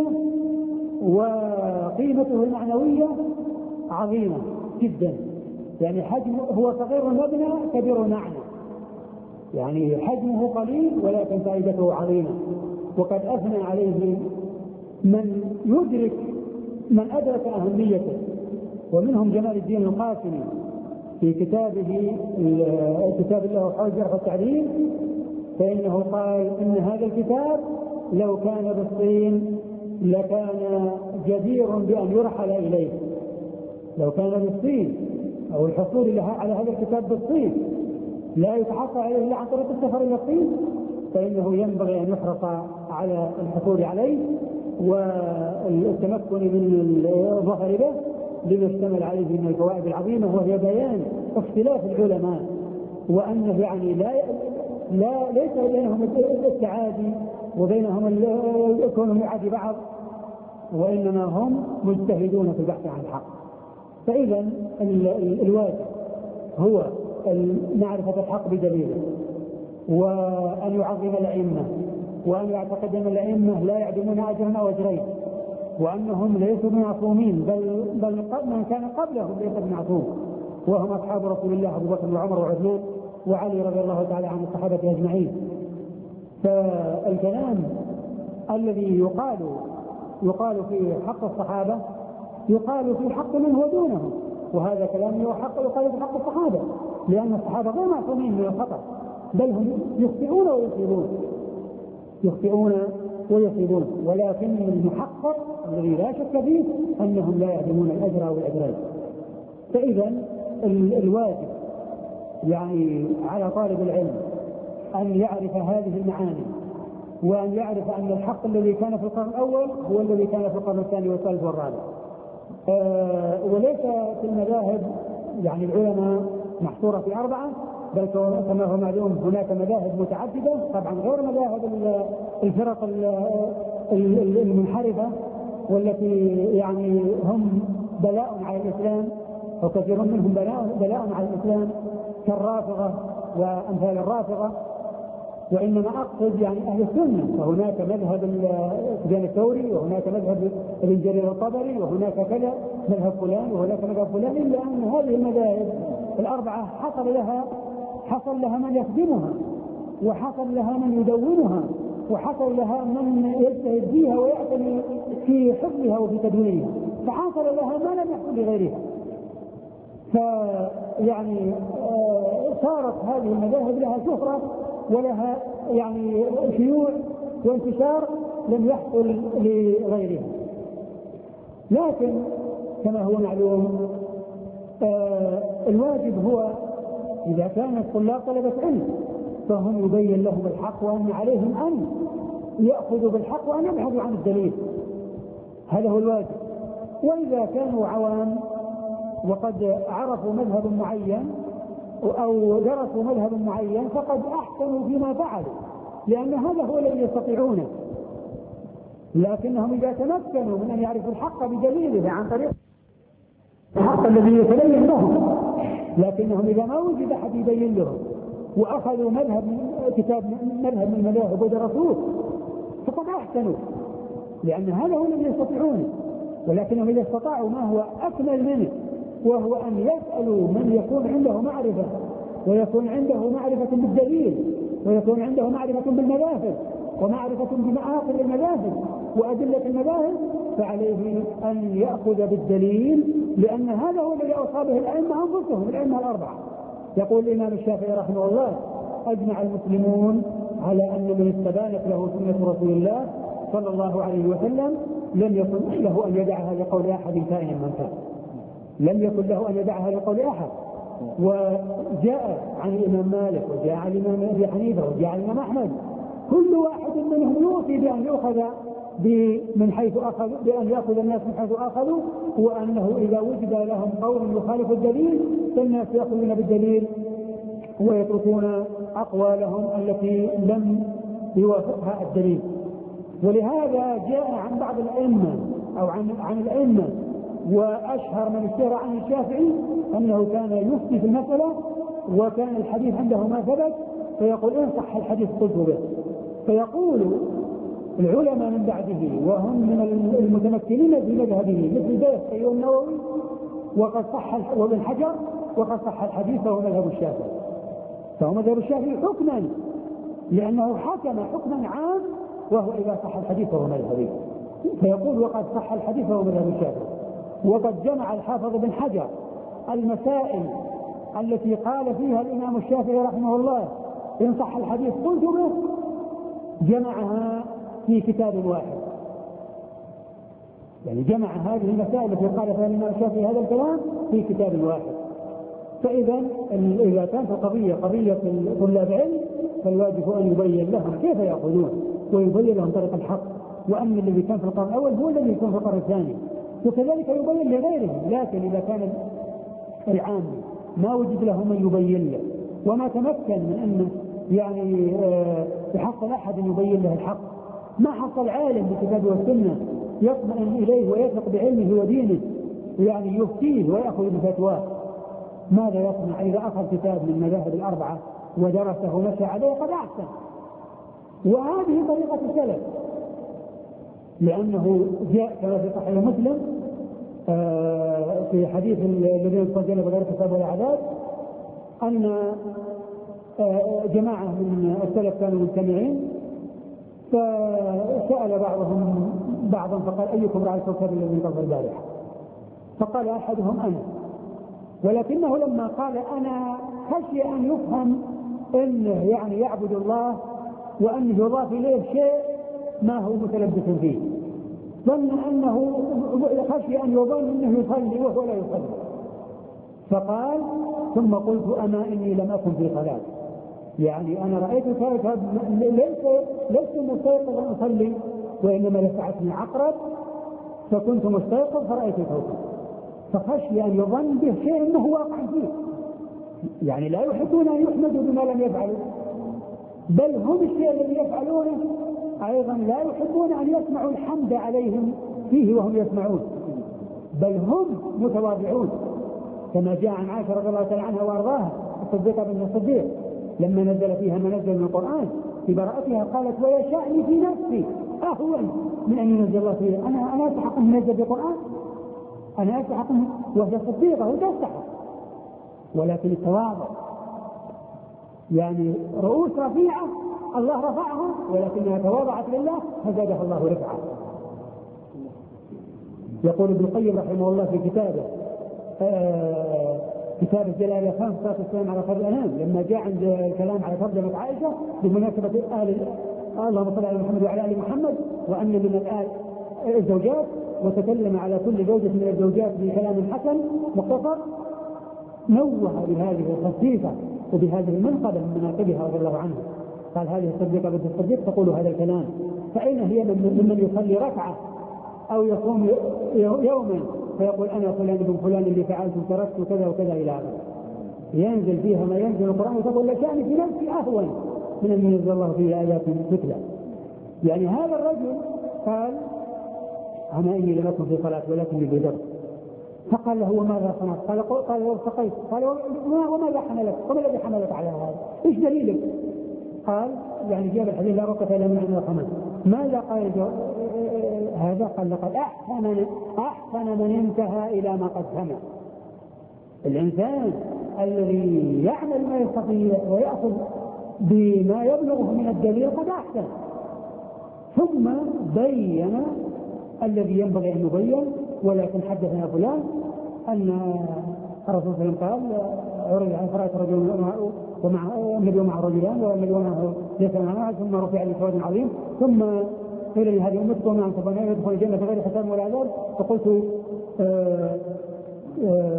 وقيمته المعنوية عظيمة جدا. يعني حجمه هو صغير المبنى كبير المعنى، يعني حجمه قليل ولكن فائدته عظيمة، وقد أثنى عليه من يدرك من أدرك أهميته، ومنهم جمال الدين القاسمي في كتابه كتاب الله حجر والتعليم، فإنه قال إن هذا الكتاب لو كان بالصين لكان جدير بأن يرحل إليه، لو كان بالصين أو الحصول على هذا الكتاب بالصين لا يتحصل عليه إلا عن طريق السفر إلى الصين، فإنه ينبغي أن يحرص على الحصول عليه والتمكن من الظفر به لما اشتمل عليه من الفوائد العظيمة، وهي بيان اختلاف العلماء، وأنه يعني لا لا ليس بينهم التعادي وبينهم كونهم يعادي بعض، وإنما هم مجتهدون في البحث عن الحق. فإذا الواجب هو معرفة الحق بدليله، وأن يعظم الأئمة، وأن يعتقد أن الأئمة لا يعدمون أجرا أو أجرين، وأنهم ليسوا معصومين، بل بل من كان قبلهم ليس بمعصوم، وهم أصحاب رسول الله أبو بكر وعمر وعثمان وعلي رضي الله تعالى عن الصحابة أجمعين. فالكلام الذي يقال يقال في حق الصحابة يقال في حق من هو دونهم، وهذا كلام يحق يقال في حق الصحابة، لأن الصحابة غير معصومين من الخطأ، بل هم يخطئون ويصيبون يخطئون ويصيبون ولكن المحقق الذي لا شك فيه أنهم لا يعدمون الأجر أو الأجرين. فإذا الواجب يعني على طالب العلم أن يعرف هذه المعاني، وأن يعرف أن الحق الذي كان في القرن الأول هو الذي كان في القرن الثاني والثالث والرابع. آه وليس في المذاهب يعني العلماء محصورة في أربعة، بل كما هو معلوم هناك مذاهب متعددة، طبعا غير مذاهب الفرق المنحرفة والتي يعني هم بلاء على الإسلام أو كثير منهم بلاء, بلاء على الإسلام كالرافضة وأمثال الرافضة، وإنما أقصد يعني أهل السنة. فهناك مذهب سفيان الثوري، وهناك مذهب ابن جرير الطبري، وهناك كذا مذهب فلان وهناك مذهب فلان، إلا أن هذه المذاهب الأربعة حصل لها حصل لها من يخدمها، وحصل لها من يدونها، وحصل لها من يجتهد فيها ويعتني في حفظها وفي تدوينها، فحصل لها ما لم يحصل لغيرها. فيعني صارت هذه المذاهب لها شهرة ولها يعني شيوع وانتشار لم يحصل لغيرها. لكن كما هو معلوم الواجب هو إذا كان الطلاب طلبة علم فهم يبين لهم الحق، وأن عليهم أن يأخذوا بالحق وأن يبحثوا عن الدليل، هذا هو الواجب. وإذا كانوا عوام وقد عرفوا مذهب معين أو درسوا مذهب معين فقد أحسنوا فيما فعلوا، لأن هذا هو الذي يستطيعونه. لكنهم إذا تمكنوا من أن يعرفوا الحق بدليله عن طريق الحق الذي يتبين لهم، لكنهم إذا ما وجد أحد يبين لهم وأخذوا مذهب كتاب مذهب من المذاهب ودرسوه فقد أحسنوا، لأن هذا هو الذي يستطيعونه. ولكنهم إذا استطاعوا ما هو أكمل منه، وهو أن يسألوا من يكون عنده معرفة، ويكون عنده معرفة بالدليل، ويكون عنده معرفة بالمذاهب ومعرفة بمآخر المذاهب وأدلة المذاهب، فعليه أن يأخذ بالدليل، لأن هذا هو الذي أصابه الأئمة أنفسهم الأئمة الأربعة. يقول الإمام الشافعي رحمه الله: أجمع المسلمون على أن من استبانت له سنة رسول الله صلى الله عليه وسلم لم يكن له أن يدعها لقول أحد كائنا من كان، لم يكن له أن يدعها لقول أحد. وجاء عن الإمام مالك، وجاء عن الإمام أبي حنيفة، وجاء عن الإمام أحمد، كل واحد منهم يوصي بأن يؤخذ من حيث أخذوا، بأن يأخذ الناس من حيث أخذوا، وأنه إذا وجد لهم قول يخالف الدليل فالناس يأخذون بالدليل ويتركون أقوالهم التي لم يوافقها الدليل. ولهذا جاء عن بعض الأئمة أو عن عن الأئمة، وأشهر من اشتهر عن الشافعي أنه كان يفتي في المسألة وكان الحديث عنده ما ثبت فيقول إن صح الحديث قلت به. فيقول العلماء من بعده وهم من المتمكنين في مذهبه مثل زيد النووي وقد صح، وابن حجر وقد صح الحديث، فهو مذهب الشافعي، فهو مذهب الشافعي حكما، لأنه حكم حكما عام، وهو إذا صح الحديث فهو مذهبي. فيقول وقد صح الحديث فهو مذهب الشافعي. وقد جمع الحافظ بن حجر المسائل التي قال فيها الإمام الشافعي رحمه الله إن صح الحديث قلت به، جمعها في كتاب واحد. يعني جمع هذه المسائل التي قال فيها الإمام الشافعي هذا الكلام في كتاب واحد. فإذا إذا كانت القضية قضية طلاب علم فالواجب أن يبين لهم كيف يأخذون ويبين لهم طريق الحق، وأن الذي كان في القرن الأول هو الذي يكون في القرن الثاني، وكذلك يبين لغيرهم. لكن إذا كان العام ما وجد له من يبين له وما تمكن من أن يعني يحصل أحد يبين له الحق، ما حصل عالم بالكتاب والسنة يطمئن إليه ويثق بعلمه ودينه يعني يفتيه ويأخذ بفتواه، ماذا يصنع إذا أخذ كتاب من المذاهب الأربعة ودرسه ومشى عليه قد أحسن؟ وهذه طريقة السلف، لأنه جاء كما في صحيح مسلم في حديث الذين سجلوا بغير كتاب ولا عذاب أن جماعة من السلف كانوا مجتمعين، فسأل بعضهم بعضا فقال أيكم رأى الكوكب الذي انتظر البارحة؟ فقال أحدهم أنا، ولكنه لما قال أنا خشي أن يفهم أنه يعني يعبد الله وأنه يضاف إليه شيء ما هو متلبس فيه، ظن أنه خشي أن يظن أنه يصلي وهو لا يصلي، فقال ثم قلت أما إني لم أكن في صلاة، يعني أنا رأيت كوكب ليس لست مستيقظ أن أصلي وإنما لسعتني عقرب فكنت مستيقظ فرأيت كوكب، فخشي أن يظن به شيء أنه واقع فيه. يعني لا يحبون أن يحمدوا بما لم يفعلوا، بل هم الشيء الذي يفعلونه أيضا لا يحبون أن يسمعوا الحمد عليهم فيه وهم يسمعون، بل هم متواضعون، كما جاء عن عائشة رضي الله تعالى عنها وأرضاها الصديقة بنت الصديق لما نزل فيها ما نزل من القرآن في براءتها قالت ويشاءني في نفسي أهون من أن ينزل الله فيها، أنا أنا أستحق أن ينزل بالقرآن، أنا أستحق، وهي صديقة وتستحق، ولكن التواضع يعني رؤوس رفيعة الله رفعها ولكنها تواضعت لله فزادها الله رفعة. يقول ابن القيم رحمه الله في كتابه آه كتاب الجلالة خمس صلاة السلام على خير الأنام لما جاء عند الكلام على ترجمة عائشة بمناسبة آل اللهم صل على محمد وعلى آل محمد وأن من الآل الزوجات، وتكلم على كل زوجة من الزوجات بكلام حسن مختصر، نوه بهذه الخصيصة وبهذه المنقبة من مناقبها رضي الله عنها. قال هذه الصديقة بنت الصديق تقول هذا الكلام، فأين هي ممن يصلي ركعة أو يصوم يوما فيقول أنا فلان بن فلان اللي فعلت وتركت كذا وكذا إلى آخره، ينزل فيها ما ينزل القرآن وتقول لشأني في نفسي أهون من أن ينزل الله فيه آيات تتلى. يعني هذا الرجل قال أنا إني لم أكن في صلاة ولكني في درس، فقال له وماذا صنعت؟ قال قال لو سقيت، قال وماذا حملك؟ وما الذي حملك على هذا؟ ايش دليلك؟ قال يعني جاب الحديث لا رقة إلا من عند الخمس. ماذا قال هذا؟ قال لقد أحسن أحسن من انتهى إلى ما قد سمع. الإنسان الذي يعمل ما يستطيع ويأخذ بما يبلغه من الدليل قد أحسن، ثم بين الذي ينبغي أن يبين. ولكن حدثنا فلان أن الرسول صلى الله عليه وسلم قال عرض عن فرأت رجل ومع النبي ومع رجلان والنبي معه ليس معه، ثم رفع لي سواد عظيم، ثم قيل لي هذه أمتكم ومن أنصفنا يدخل الجنة بغير حساب ولا عذاب، فقلت آآ آآ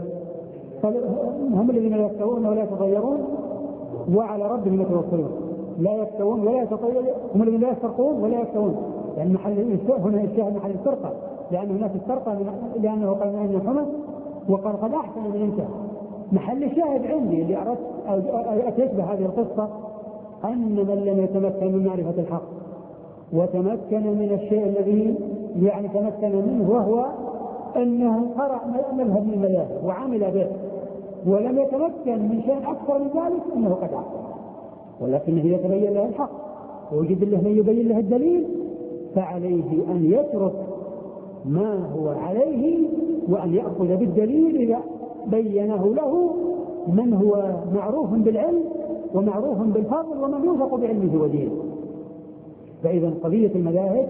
هم الذين لا يستوون ولا يتطيرون وعلى ربهم يتوكلون، لا يستوون ولا يتطيرون، هم الذين لا يسترقون ولا يستوون، يعني محل هنا الشاهد محل السرقة، لأن هناك السرقة لأنه قال من أين الحمص وقال قد أحسن من انت. محل الشاهد عندي اللي أردت أتيت بهذه القصة أن من لم يتمكن من معرفة الحق وتمكن من الشيء الذي يعني تمكن منه وهو أنه قرأ مذهب من المذاهب وعمل به ولم يتمكن من شيء أكثر من ذلك أنه قد أحسن، ولكنه يتبين له الحق ويجد له من يبين له الدليل، فعليه أن يترك ما هو عليه وأن يأخذ بالدليل إذا بينه له من هو معروف بالعلم ومعروف بالفضل ومن يوثق بعلمه ودينه. فإذا قضية المذاهب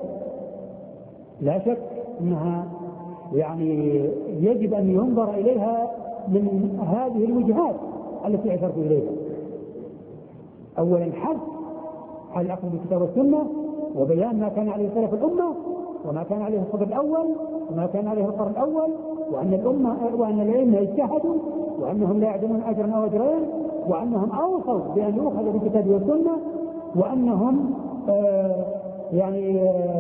لا شك أنها يعني يجب أن ينظر إليها من هذه الوجهات التي أشرت إليها. أولا حث على الأخذ بالكتاب والسنة وبيان ما كان عليه سلف الأمة وما كان عليه الصدر الأول وما كان عليه القرن الأول، وأن الأمة وأن العلم اجتهدوا وأنهم لا يعدمون أجرا أو أجرين، وأنهم أوصوا بأن يؤخذ بالكتاب والسنة، وأنهم آه يعني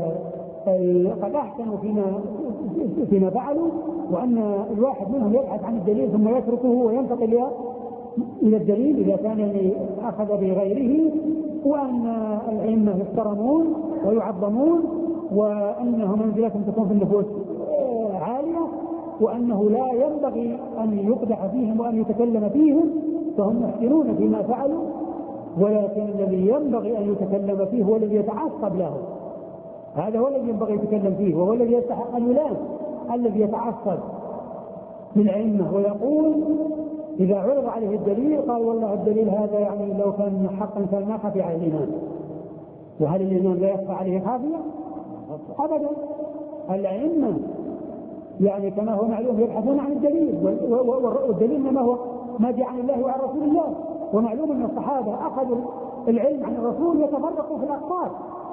آه قد أحسنوا فيما فيما فعلوا، وأن الواحد منهم يبحث عن الدليل ثم يتركه وينتقل إلى الدليل إذا كان أخذ بغيره، وأن الأئمة يحترمون ويعظمون وأنه منزلتهم تكون في النفوس عالية، وأنه لا ينبغي أن يقدح فيهم وأن يتكلم فيهم فهم محسنون فيما فعلوا، ولكن الذي ينبغي أن يتكلم فيه هو الذي يتعصب له، هذا هو الذي ينبغي يتكلم فيه وهو الذي يستحق أن يلام، الذي يتعصب للأئمة ويقول إذا عرض عليه الدليل قال والله الدليل هذا يعني لو كان حقا كان ما خفي على الإمام. وهل الإمام لا يخفى عليه خافية؟ أبدا. الأئمة يعني كما هو معلوم يبحثون عن الدليل، والدليل ما هو ما جاء عن الله وعن رسول الله، ومعلوم أن الصحابة أخذوا العلم عن الرسول يتفرقوا في الأقطار،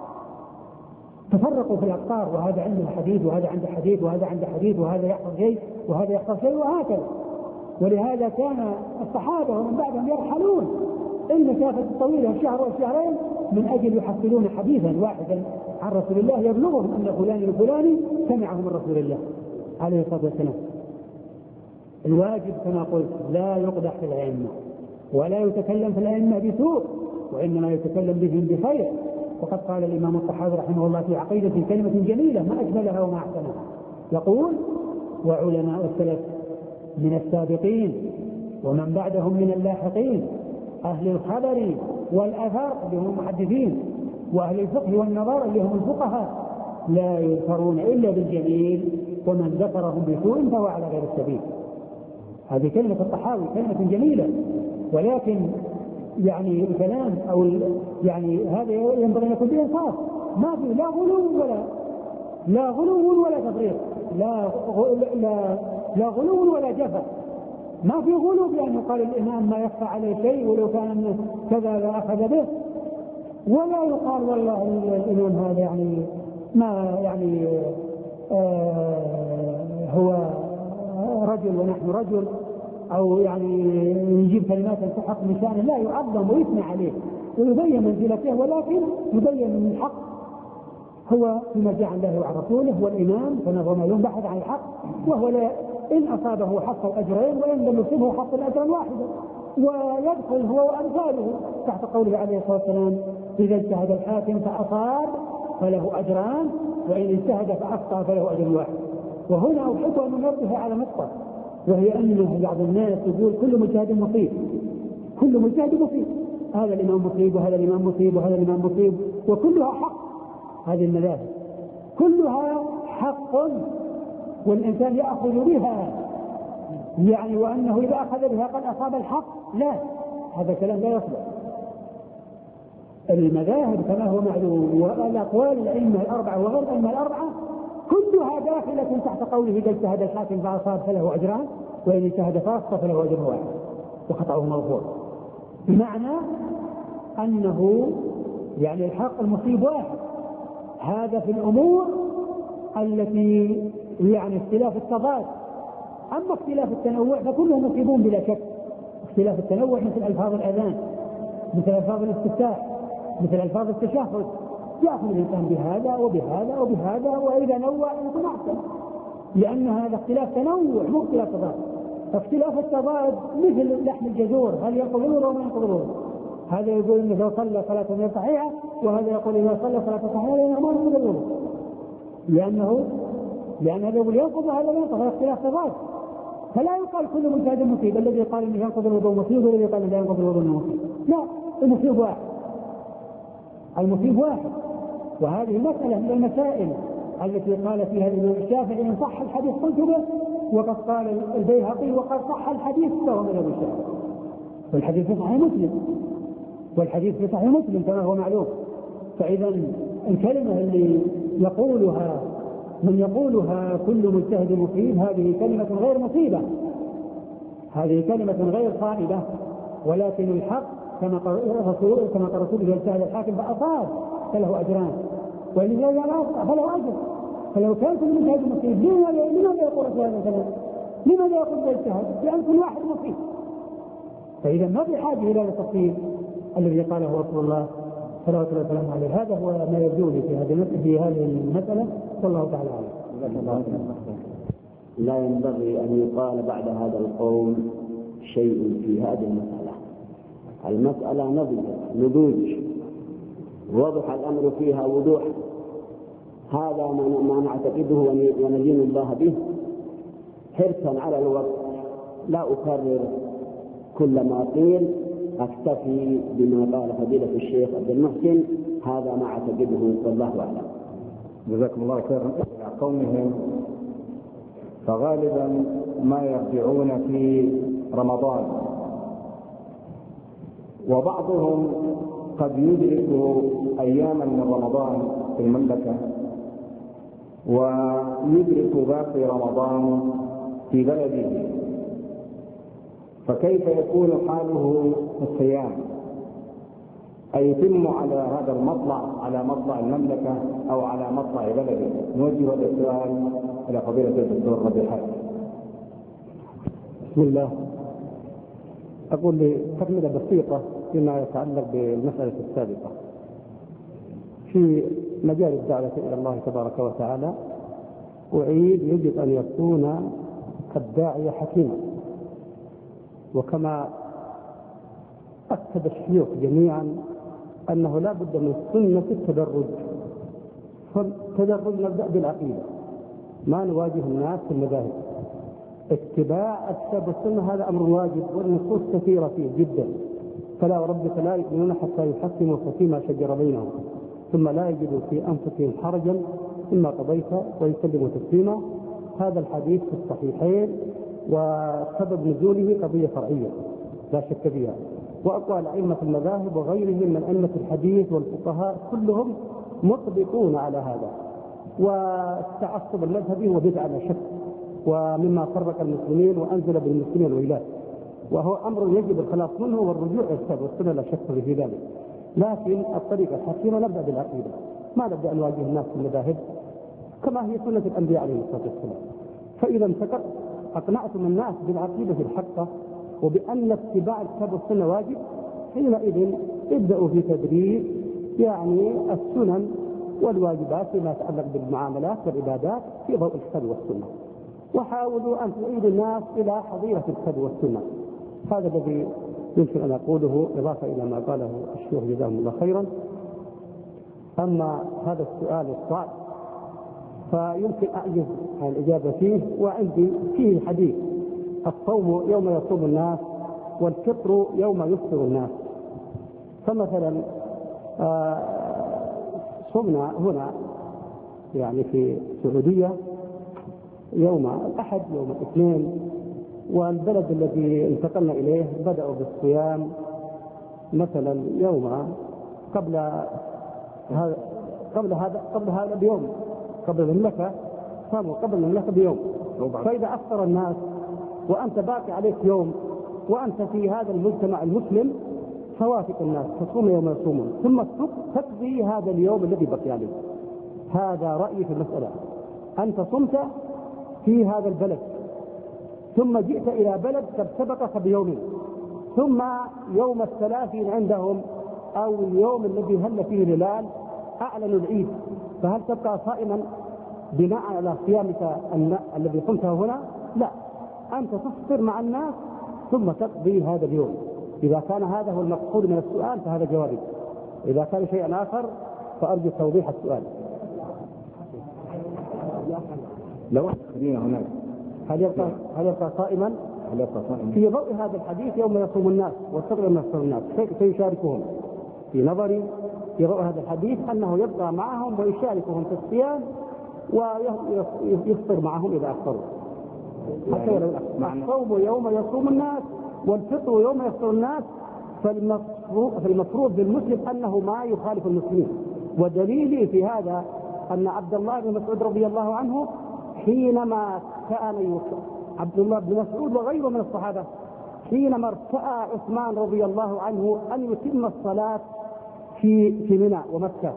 تفرقوا في الأقطار، وهذا عنده حديث وهذا عنده حديث وهذا عنده حديث وهذا يحفظ شيء وهذا يحفظ شيء وهكذا. ولهذا كان الصحابة ومن بعدهم يرحلون المسافة الطويلة الشهر والشهرين من أجل يحصلون حديثا واحدا عن رسول الله يبلغهم أن فلان الفلاني سمعه من رسول الله عليه الصلاة والسلام. الواجب كما قلت لا يقدح في الأئمة ولا يتكلم في الأئمة بسوء، وإنما يتكلم بهم بخير. وقد قال الإمام الطحاوي رحمه الله في عقيدة كلمة جميلة ما أجملها وما أحسنها، يقول: وعلماء السلف من السابقين ومن بعدهم من اللاحقين، أهل الخبر والأثر اللي هم المحدثين، وأهل الفقه والنظر اللي هم الفقهاء، لا يذكرون إلا بالجميل، ومن ذكرهم بسوء فهو على غير السبيل. هذه كلمة الطحاوي كلمة جميلة، ولكن يعني الكلام أو يعني هذا ينبغي أن يكون به إنصاف، ما في لا غلو ولا لا غلو ولا تفريط، لا لا لا غلو ولا جفا. ما في غلو بأن يقال الإمام ما يخفى عليه شيء ولو كان كذا لأخذ به، ولا يقال والله الإمام هذا يعني ما يعني آه هو رجل ونحن رجل، أو يعني يجيب كلمات تحق من شأنه، لا، يعظم ويثنى عليه ويبين منزلته، ولكن يبين من الحق هو بما جاء عن الله وعن رسوله، والإمام كما هو معلوم بحث عن الحق، وهو لا إن أصابه حق الأجرين وإن لم يصبه حق الأجر واحدا، ويدخل هو وأمثاله تحت قوله عليه الصلاة والسلام: إذا اجتهد الحاكم فأصاب فله أجران، وإن اجتهد فأخطأ فله أجر واحد. وهنا أحب أن ننبه على نقطة، وهي أن بعض الناس يقول كل مجتهد مصيب، كل مجتهد مصيب، هذا الإمام مصيب وهذا الإمام مصيب وهذا الإمام مصيب، وكلها حق. هذه المذاهب كلها حق والإنسان يأخذ بها، يعني وأنه إذا أخذ بها قد أصاب الحق، لا، هذا كلام لا يصلح. المذاهب كما هو معلوم والأقوال الأئمة الأربعة وغير الأئمة الأربعة كلها داخلة تحت قوله: إذا اجتهد الحاكم فأصاب فله أجران، وإن اجتهد فأخطأ فله أجر واحد وخطأه مغفور. بمعنى أنه يعني الحق المصيب واحد. هذا في الأمور التي يعني اختلاف التضاد. أما اختلاف التنوع فكلهم مصيبون بلا شك. اختلاف التنوع مثل ألفاظ الأذان، مثل ألفاظ الاستفتاح، مثل ألفاظ التشهد، يأخذ الإنسان بهذا وبهذا وبهذا، وإذا نوع يكون أحسن، لأن هذا اختلاف تنوع مو اختلاف تضاد. اختلاف التضاد مثل لحم الجزور، هل ينقض الوضوء أو ما ينقض الوضوء؟ هذا يقول إنه لو صلى صلاة غير صحيحة، وهذا يقول إذا صلى صلاة صحيحة لأنه ما ينقض الوضوء، لأنه لأن هذا يقول ينقض وهذا لا ينقض، هذا اختلاف تضاد. فلا يقال كل مجتهد مصيب، الذي قال إنه ينقض الوضوء مصيب والذي قال لا ينقض الوضوء مصيب، لا، المصيب واحد، المصيب واحد. وهذه مسألة من المسائل التي قال فيها الإمام الشافعي: إن صح الحديث قلت به، وقد قال البيهقي: وقد صح الحديث فهو مذهب الشافعي. والحديث في صحيح مسلم، والحديث في صحيح مسلم كما هو معلوم. فإذا الكلمة اللي يقولها من يقولها كل مجتهد مصيب هذه كلمة غير مصيبة، هذه كلمة غير صائبة، ولكن الحق كما قال الرسول كما قال الرسول: إذا اجتهد الحاكم فأصاب فله أجران، وإن اجتهد فأخطأ فله أجر. فلو كان كل مجتهد مصيب لماذا يقول هذا الكلام؟ لماذا يقول إذا اجتهد؟ لأن كل واحد مصيب. فإذا ما في حاجة إلى التفصيل الذي قاله رسول الله صلى الله عليه وسلم عليه. هذا هو ما يبدو لي في هذه في هذه المسألة، والله تعالى أعلم. لا ينبغي أن يقال بعد هذا القول شيء في هذه المسألة. المسألة نضوج، وضح الأمر فيها وضوح. هذا ما نعتقده وندين الله به، حرصا على الوقت لا أكرر كل ما قيل، أكتفي بما قال فضيلة الشيخ عبد المحسن. هذا ما أعتقده والله أعلم. جزاكم الله خيرا. إلى قومهم فغالبا ما يرجعون في رمضان، وبعضهم قد يدرك أياما من رمضان في المملكة ويدرك باقي رمضان في بلده، فكيف يكون حاله الصيام؟ أي يتم على هذا المطلع، على مطلع المملكة أو على مطلع بلده؟ نوجه هذا السؤال إلى فضيلة الدكتور ربيع حاتم. بسم الله. أقول لتكملة بسيطة فيما يتعلق بالمسألة السابقة. في مجال الدعوة إلى الله تبارك وتعالى أعيد: يجب أن يكون الداعية حكيما، وكما أكد الشيوخ جميعا أنه لا بد من سنة التدرج. فالتدرج نبدأ بالعقيدة، ما نواجه الناس في المذاهب. اتباع الكتاب والسنة هذا أمر واجب، والنصوص كثيرة فيه جدا. فلا وربك لا يؤمنون حتى يحكموا فيما شجر بينهم ثم لا يجدوا في أنفسهم حرجا مما قضيت ويسلموا تسليما. هذا الحديث في الصحيحين، وسبب نزوله قضية فرعية لا شك فيها. وأقوال أئمة المذاهب وغيرهم من أئمة الحديث والفقهاء كلهم مطبقون على هذا. والتعصب المذهبي هو بدعة لا شك، ومما فرق المسلمين وأنزل بالمسلمين الويلات، وهو أمر يجب الخلاص منه والرجوع إلى الكتاب والسنة لا شك في ذلك. لكن الطريقة الحكيمة نبدأ بالعقيدة، ما نبدأ نواجه الناس في المذاهب كما هي سنة الأنبياء عليهم الصلاة والسلام. فإذا انتقلت أقنعتم الناس بالعقيدة الحقة وبأن اتباع الكتاب والسنة واجب، حينئذ ابدأوا في تدريس يعني السنن والواجبات فيما يتعلق بالمعاملات والعبادات في ضوء الكتاب والسنة، وحاولوا أن تعيدوا الناس إلى حظيرة الكتاب والسنة. هذا الذي يمكن أن أقوله إضافة إلى ما قاله الشيخ جزاهم الله خيرا. أما هذا السؤال الصعب فيمكن أعجز عن الإجابة فيه، وعندي فيه حديث: الصوم يوم يصوم الناس والفطر يوم يفطر الناس. فمثلا صمنا هنا يعني في السعودية يوم الأحد يوم الاثنين، والبلد الذي انتقلنا إليه بدأوا بالصيام مثلا يوم قبل هذا قبل هذا قبل هذا بيوم، قبل المملكة صاموا قبل المملكة بيوم. فإذا أفطر الناس وأنت باقي عليك يوم وأنت في هذا المجتمع المسلم فوافق الناس تصوم يوم يصومون، ثم تقضي هذا اليوم الذي بقي عليك. هذا رأيي في المسألة. أنت صمت في هذا البلد ثم جئت إلى بلد قد سبقك بيوم، ثم يوم الثلاثين عندهم أو اليوم الذي هل فيه الهلال أعلنوا العيد، فهل تبقى صائما بناء على صيامك الذي صمته هنا؟ لا، أنت تفطر مع الناس ثم تقضي هذا اليوم. إذا كان هذا هو المقصود من السؤال فهذا جوابي، إذا كان شيئا آخر فأرجو توضيح السؤال. لو خلينا هناك هل يبقى هل يبقى صائما؟ هل يبقى صائما في ضوء هذا الحديث يوم يصوم الناس والفطر يوم يفطر الناس سيشاركهم. في نظري في ضوء هذا الحديث أنه يبقى معهم ويشاركهم في الصيام ويفطر معهم إذا أفطروا. حتى ولو الصوم يوم يصوم الناس والفطر يوم يفطر الناس، فالمفروض بالمسلم أنه ما يخالف المسلمين. ودليلي في هذا أن عبد الله بن مسعود رضي الله عنه حينما كان عبد الله بن مسعود وغيره من الصحابة حينما ارتأى عثمان رضي الله عنه أن يتم الصلاة في في منى ومكة،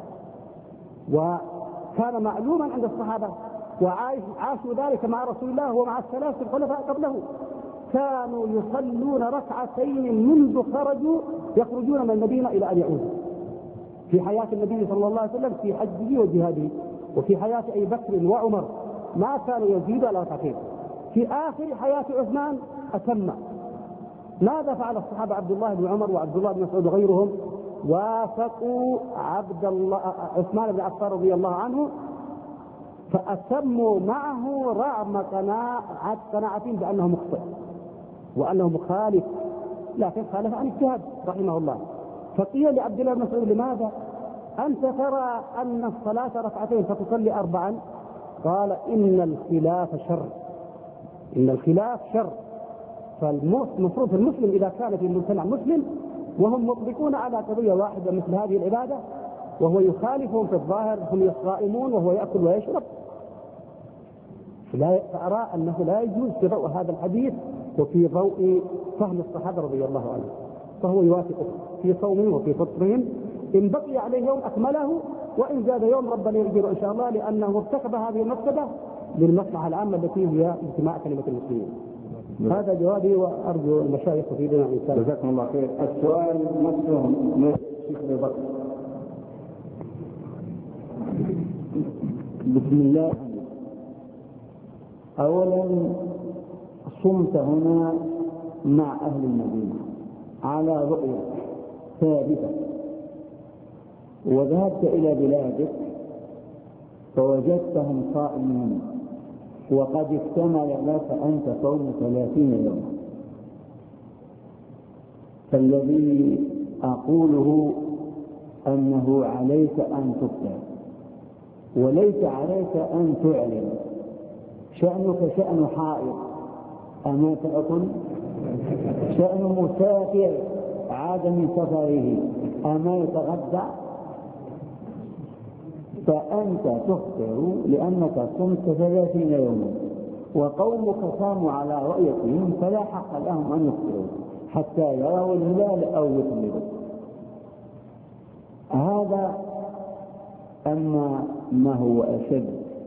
وكان معلوما عند الصحابة وعاشوا ذلك مع رسول الله ومع الثلاث الخلفاء قبله، كانوا يصلون ركعتين منذ خرجوا يخرجون من المدينة إلى أن يعودوا. في حياة النبي صلى الله عليه وسلم في حجه وجهاده، وفي حياة أبي بكر وعمر ما كانوا يزيدوا على ركعتين. في آخر حياة عثمان أتم. ماذا فعل الصحابة عبد الله بن عمر وعبد الله بن مسعود وغيرهم؟ وافقوا عبد الله عثمان بن عفان رضي الله عنه فأتموا معه رغم قناعة قناعتهم بأنه مخطئ وأنه مخالف، لكن خالف عن اجتهاد رحمه الله. فقيل لعبد الله بن مسعود: لماذا أنت ترى أن الصلاة ركعتين فتصلي أربعا؟ قال: إن الخلاف شر، إن الخلاف شر. فالمفروض المسلم إذا كان في مجتمع مسلم وهم مطبقون على قضية واحدة مثل هذه العبادة وهو يخالفهم في الظاهر، هم صائمون وهو يأكل ويشرب، فأرى أنه لا يجوز في ضوء هذا الحديث وفي ضوء فهم الصحابة رضي الله عنهم، فهو يوافق في صومهم وفي فطرهم. إن بقي عليه يوم أكمله، وإن زاد يوم ربنا يجبر إن شاء الله، لأنه ارتكب هذه المفسدة للمصلحة العامة التي هي اجتماع كلمة المسلمين. هذا جوابي، وأرجو المشايخ في دون إنسان. جزاكم الله خير. السؤال نفسه من الشيخ أبي بكر. بسم الله. أولا صمت هنا مع أهل المدينة على رؤية ثابتة، وذهبت إلى بلادك فوجدتهم صائمين وقد اكتمل لك أنت صوم ثلاثين يوما، فالذي أقوله أنه عليك أن تفطر وليس عليك أن تعلن. شأنك شأن حائض أما تأكل، شأن مسافر عاد من سفره أما يتغدى، فأنت تفطر لأنك صمت ثلاثين يوما، وقومك صاموا على رؤيتهم فلا حق لهم أن يفطروا حتى يروا الهلال أو يكملوا. هذا. أما ما هو أشد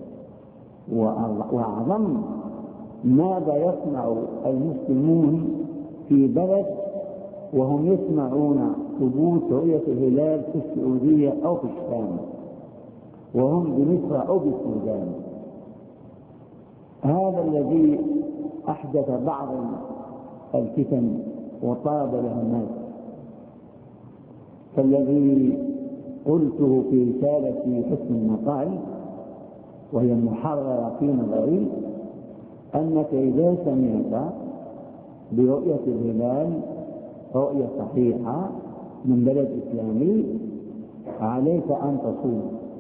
وأعظم، ماذا يصنع المسلمون في بلد وهم يسمعون ثبوت رؤية الهلال في السعودية أو في الشام وهم بمصر أو بالسودان؟ هذا الذي أحدث بعض الفتن وطاب لها الناس. فالذي قلته في رسالة حسن المقال وهي محررة في نظري، أنك إذا سمعت برؤية الهلال رؤية صحيحة من بلد إسلامي عليك أن تصوم،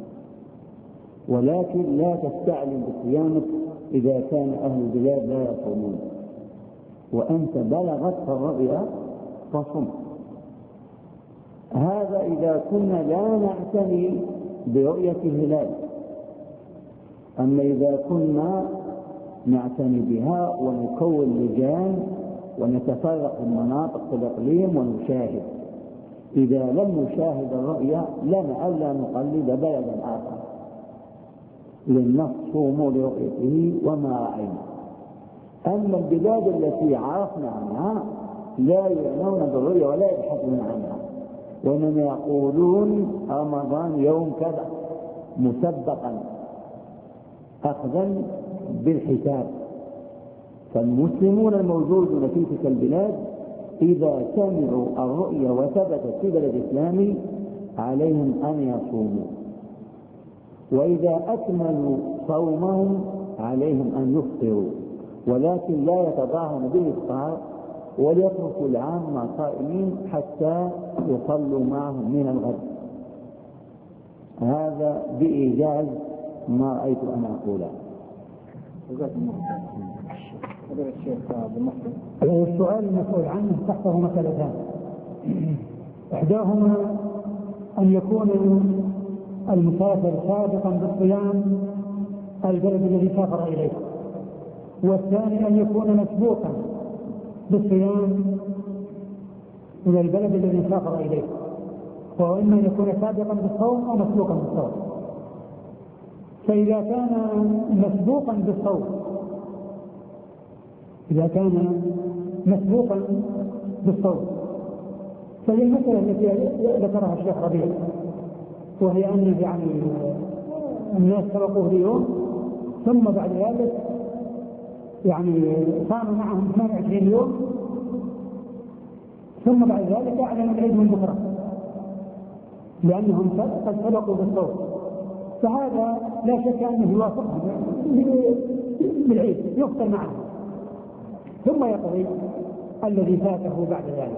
ولكن لا تستعلم بصيامك إذا كان أهل البلاد لا يصومون، وأنت بلغتك الرؤيا فصم. هذا إذا كنا لا نعتني برؤية الهلال. أما إذا كنا نعتني بها ونكون لجان ونتفرق المناطق في الإقليم ونشاهد، إذا لم نشاهد الرؤيا لنا ألا نقلد بلدا آخر لنصوم لرؤيته وما رأينا. أما البلاد التي عرفنا عنها لا يعنون بالرؤيا ولا يبحثون عنها، وإنما يقولون رمضان يوم كذا مسبقا أخذا بالحساب. فالمسلمون الموجودون في تلك البلاد إذا سمعوا الرؤيا وثبتت في بلد إسلامي عليهم أن يصوموا، وإذا أكملوا صومهم عليهم أن يفطروا، ولكن لا يتظاهرون بالإفطار وليتركوا العامة صائمين حتى يصلوا معهم من الغد. هذا بإيجاز ما رأيت أن أقوله. السؤال المسؤول عنه تحته مسألتان، إحداهما أن يكون المسافر سابقا بالصيام البلد الذي سافر إليه، والثاني أن يكون مسبوقا بالصيام إلى البلد الذي سافر إليه، وهو إما أن يكون سابقا بالصوم أو مسبوقا بالصوم. فإذا كان مسبوقا بالصوم إذا كان مسبوقا بالصوم فهي المسألة التي ذكرها الشيخ ربيع، وهي أن يعني الناس سبقوه اليوم ثم بعد ذلك يعني صام معهم ثمانية وعشرين يوم، ثم بعد ذلك أعلن العيد من بكرة لأنهم قد سبقوا بالصوم، فهذا لا شك أنه يوافقهم بالعيد يفطر معهم ثم يقضي الذي فاته بعد ذلك.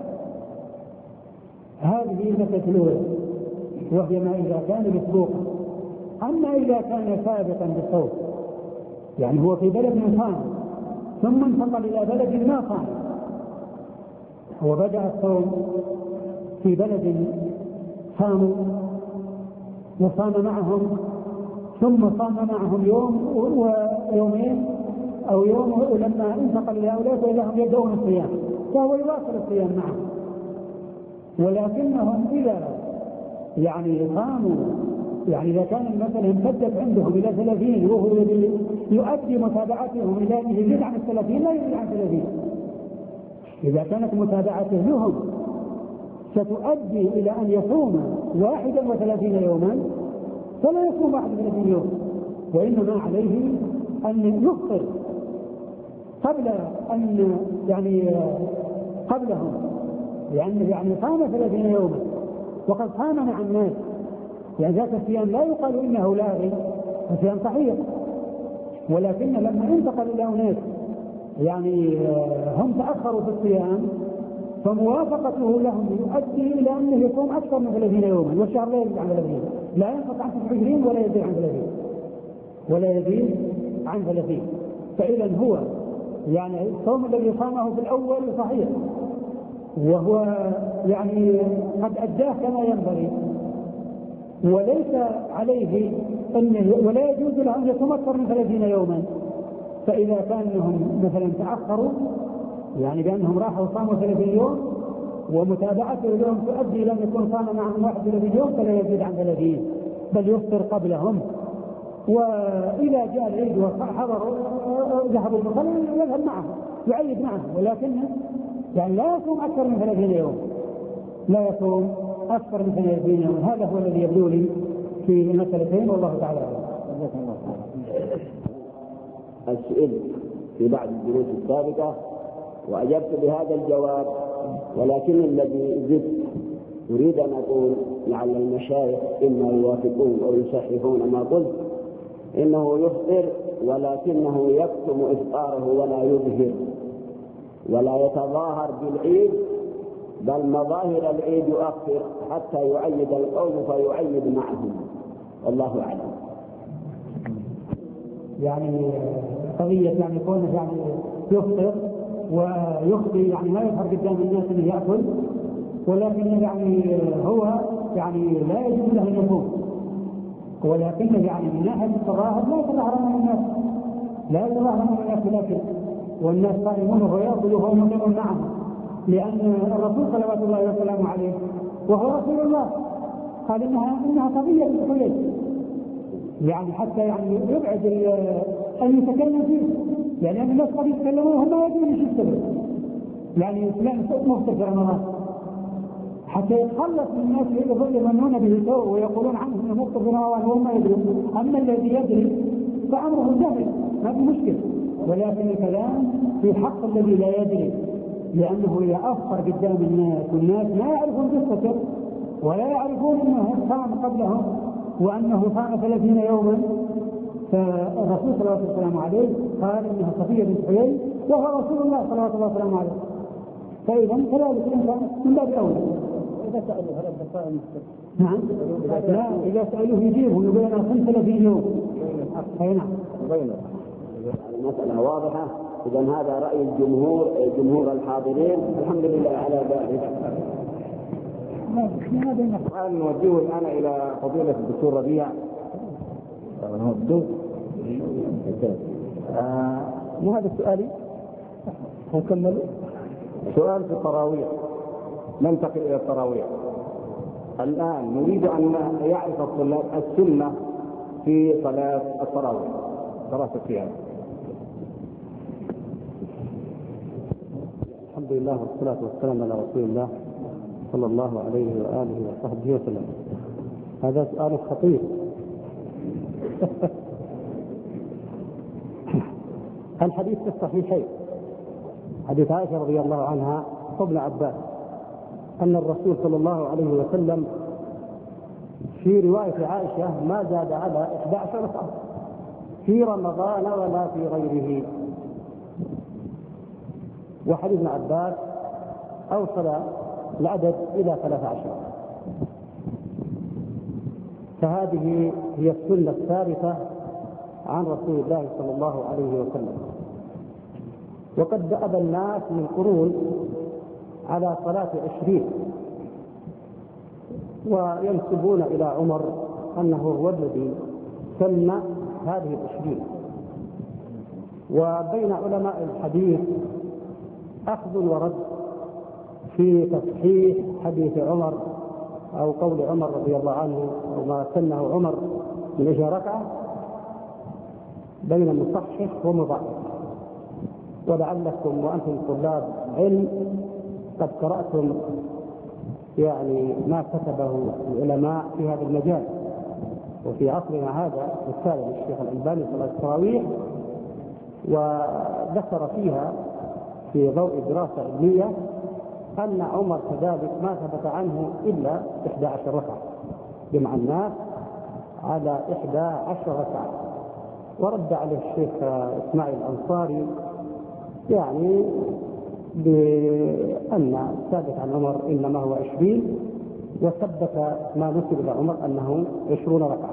هذه المسألة الأولى، وهي ما إذا كان مسبوقا. أما إذا كان سابقا بالصوم يعني هو في بلد صام ثم انتقل إلى بلد ما صام، هو بدأ الصوم في بلد صاموا وصام معهم ثم صام معهم يوم ويومين أو يوم، ولما انتقل إلى هؤلاء فإذا هم يبدأون الصيام فهو يواصل الصيام معهم، ولكنهم إذا يعني صاموا يعني إذا كان المسألة امتدت عندهم إلى ثلاثين وهو يؤدي متابعتهم إلى يزيد عن الثلاثين لا يزيد عن ثلاثين، إذا كانت متابعته لهم ستؤدي إلى أن يصوم واحدا وثلاثين يوما فلا يصوم واحد وثلاثين يوم، وإنما عليه أن يفطر قبل أن يعني قبلهم، لأنه يعني صام ثلاثين يوما وقد صام مع الناس، يعني ذات الصيام لا يقال إنه لاغي نسيان صحيح، ولكن لما انتقل إلى أناس يعني هم تأخروا في الصيام فموافقته لهم يؤدي إلى أنه يصوم أكثر من ثلاثين يوما، والشهر لا يزيد عن ثلاثين، لا ينقص عن تسعة وعشرين ولا يزيد عن ثلاثين ولا يزيد عن ثلاثين. فإذا هو يعني الصوم الذي صامه في الأول صحيح، وهو يعني قد أداه كما ينبغي، وليس عليه أنه ولا يجوز له أن يصوم أكثر من ثلاثين يوما. فإذا كانهم مثلا تأخروا يعني بأنهم راحوا صاموا ثلاثين يوم ومتابعته لهم تؤدي إلى أن يكون صام معهم واحد وثلاثين يوم فلا يزيد عن ثلاثين بل يفطر قبلهم، وإذا جاء العيد وحضروا ذهبوا المصلى يذهب معهم يعيد معهم، ولكن يعني لا يصوم أكثر من ثلاثين يوم، لا يصوم أكثر من ثلاثين يوم. هذا هو الذي يبدو لي في المسألتين، والله تعالى أعلم. السؤال في بعض الدروس السابقة وأجبت بهذا الجواب، ولكن الذي زدت أريد أن أقول لعل المشايخ إما يوافقون أو يصححون ما قلت، إنه يفطر ولكنه يكتم إفطاره ولا يظهر ولا يتظاهر بالعيد، بل مظاهر العيد يؤخر حتى يعيد القوم فيعيد معهم، والله أعلم. يعني قضية يعني كونه يعني يفطر ويخفي يعني ما يظهر قدام الناس انه يأكل، ولكن يعني هو يعني لا يجوز له ان يصوم، ولكن يعني من ناحية التظاهر لا يتظاهر من الناس لا يتظاهر من الناس لكن والناس صائمون ويأكل وهو مقيم معهم، لأن الرسول صلوات الله وسلامه عليه وهو رسول الله قال إنها إنها قضية بالحلول، يعني حتى يعني يبعد أن يتكلم فيه، يعني أن الناس قد يتكلمون وهم ما يدرون ايش السبب، يعني فلان مفطر في رمضان حتى يتخلص من الناس اللي يظنون به سوء ويقولون عنه انه مفطر في رمضان وهم ما يدرون. اما الذي يدري فامره جهل ما في مشكله، ولكن الكلام في حق الذي لا يدري، لانه اذا افطر قدام الناس والناس ما يعرفون قصته ولا يعرفون انه صام قبلهم وانه صام ثلاثين يوما، فالرسول صلى الله عليه وسلم عليه قال انها صفية بنت حيي وهو رسول الله صلى الله عليه وسلم عليه، فاذا كذلك الانسان من باب اولى. إذا سألوا هل الصائم نعم لا إذا سألوه يجيبه يقول أنا صمت ثلاثين يوم. أي نعم. المسألة واضحة. إذا هذا رأي الجمهور جمهور الحاضرين، الحمد لله على ذلك. الآن نوجهه الآن إلى فضيلة الدكتور ربيع. هو الدكتور. آه مو هذا السؤالي؟ هنكمل. سؤال في التراويح. ننتقل إلى التراويح. الآن نريد أن يعرف الطلاب السنة في صلاة التراويح، صلاة الصيام. الحمد لله والصلاة والسلام على رسول الله صلى الله عليه وآله وصحبه وسلم. هذا سؤال خطير. الحديث في الصحيحين حديث عائشة رضي الله عنها وابن عباس أن الرسول صلى الله عليه وسلم في رواية عائشة ما زاد على إحدى عشر ركعة في رمضان ولا في غيره، وحديث ابن عباس أوصل العدد إلى ثلاث عشر. فهذه هي السنة الثابتة عن رسول الله صلى الله عليه وسلم. وقد ذهب الناس من قرون على صلاة عشرين وينسبون إلى عمر أنه هو الذي سن هذه العشرين. وبين علماء الحديث أخذ ورد في تصحيح حديث عمر أو قول عمر رضي الله عنه أو ما سنه عمر من عشرين ركعة بين مصحح ومضاعف. ولعلكم وأنتم طلاب علم قد قرأتم يعني ما كتبه العلماء في هذا المجال. وفي عصرنا هذا رسالة للشيخ الألباني صلاة التراويح وذكر فيها في ضوء دراسة علمية أن عمر كذلك ما ثبت عنه إلا إحدى عشر ركعة، جمع الناس على إحدى عشر ركعة. ورد عليه الشيخ إسماعيل الأنصاري يعني بأن ثابت عن عمر إنما هو عشرين، وثبت ما نسب إلى عمر أنه عشرون ركعة.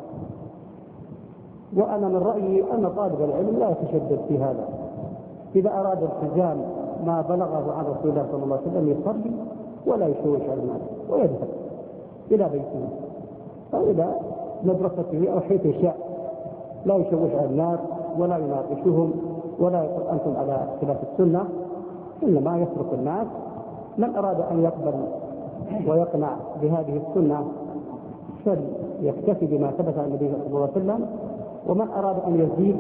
وأنا من رأيي أن طالب العلم لا يتشدد في هذا، إذا أراد التزام ما بلغه عن رسول الله صلى الله عليه وسلم يصلي ولا يشوش على الناس ويذهب إلى بيته أو إلى مدرسته أو حيث يشاء، لا يشوش على الناس ولا يناقشهم ولا يقول أنتم على خلاف السنة، إنما يترك الناس. من أراد أن يقبل ويقنع بهذه السنة فليكتفي بما ثبت عن النبي صلى الله عليه وسلم، ومن أراد أن يزيد.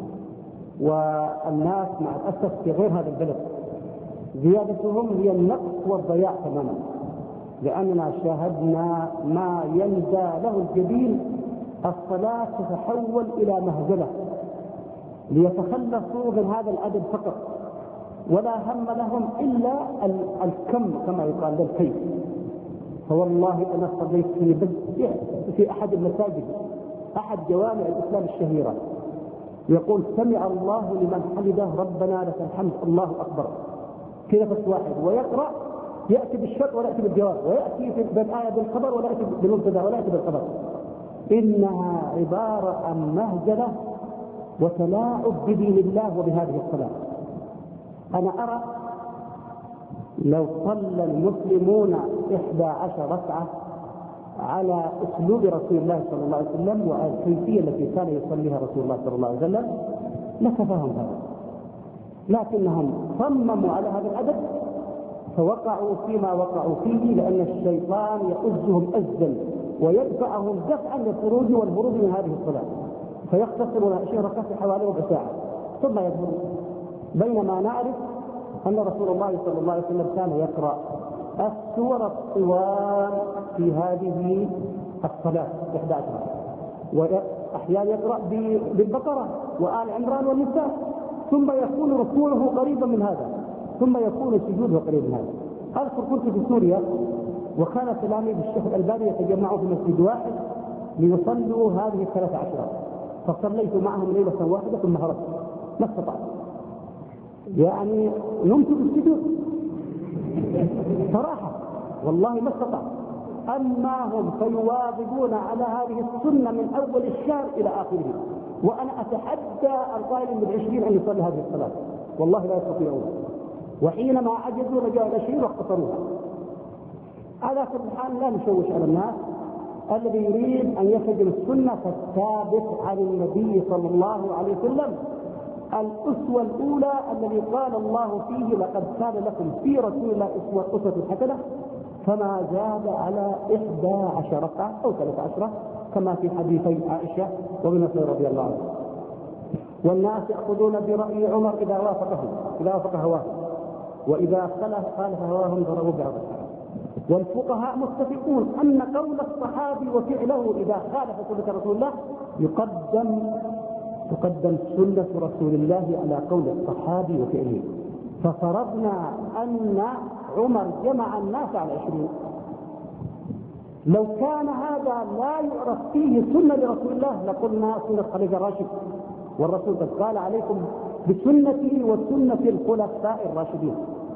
والناس مع الأسف في غير هذا البلد زيادتهم هي النقص والضياع تماما، لأننا شاهدنا ما يندى له الجبين الصلاة تتحول إلى مهزلة ليتخلصوا من هذا العدد فقط، ولا هم لهم إلا الكم كما يقال للكيف. فوالله أنا صليت في في أحد المساجد أحد جوامع الإسلام الشهيرة يقول سمع الله لمن حمده ربنا لك الحمد الله أكبر كذا بس واحد، ويقرأ يأتي بالشرط ولا يأتي بالجواب، ويأتي بالآية بالخبر ولا يأتي بالمبتدأ ولا يأتي بالخبر. إنها عبارة عن مهزلة وتلاعب بدين الله وبهذه الصلاة. أنا أرى لو صلى المسلمون إحدى عشر ركعة على أسلوب رسول الله صلى الله عليه وسلم والكيفية التي كان يصليها رسول الله صلى الله عليه وسلم لكفاهم هذا، لكنهم صمموا على هذا العدد فوقعوا فيما وقعوا فيه، لأن الشيطان يؤزهم أزا ويدفعهم دفعا للخروج والهروب من هذه الصلاة، فيختصرون عشرين ركعة في حوالي ربع ساعة ثم يذهبون. بينما نعرف أن رسول الله صلى الله عليه وسلم كان يقرأ السور الطوال في هذه الصلاة إحدى عشر، وأحيانا يقرأ بالبقرة وآل عمران والنساء، ثم يكون ركوعه قريبا من هذا، ثم يكون سجوده قريبا من هذا. أذكر كنت في سوريا وكان تلاميذ الشيخ الألباني يتجمعوا في مسجد واحد ليصلوا هذه الثلاث عشرات، فصليت معهم ليلة واحدة ثم هربت ما استطعت، يعني نمت بالسجود صراحة والله ما استطعت. أما هم فيواظبون على هذه السنة من أول الشهر إلى آخره، وأنا أتحدى القائل بالعشرين أن يصلي هذه الصلاة والله لا يستطيعون، وحينما عجزوا رجعوا العشرين واختصروها. على كل حال لا نشوش على الناس، الذي يريد أن يخدم السنة فالثابت عن النبي صلى الله عليه وسلم الأسوة الأولى الذي قال الله فيه لقد كان لكم في رسول الله أسوة حسنة، فما زاد على إحدى عشر ركعة أو ثلاث عشرة كما في حديثي عائشة وابن مسعود رضي الله عنه. والناس يأخذون برأي عمر إذا وافقه إذا وافق هواه، وإذا خلف خالف هواهم ضربوا بعضه. والفقهاء متفقون أن قول الصحابي وفعله إذا خالف سنة رسول الله يقدم تقدم سنة رسول الله على قول الصحابي وفعله. ففرضنا أن عمر جمع الناس على عشرين، لو كان هذا لا يعرف فيه سنة لرسول الله لقلنا سنة خليفة الراشد، والرسول قد قال عليكم بسنته وسنة الخلفاء الراشدين.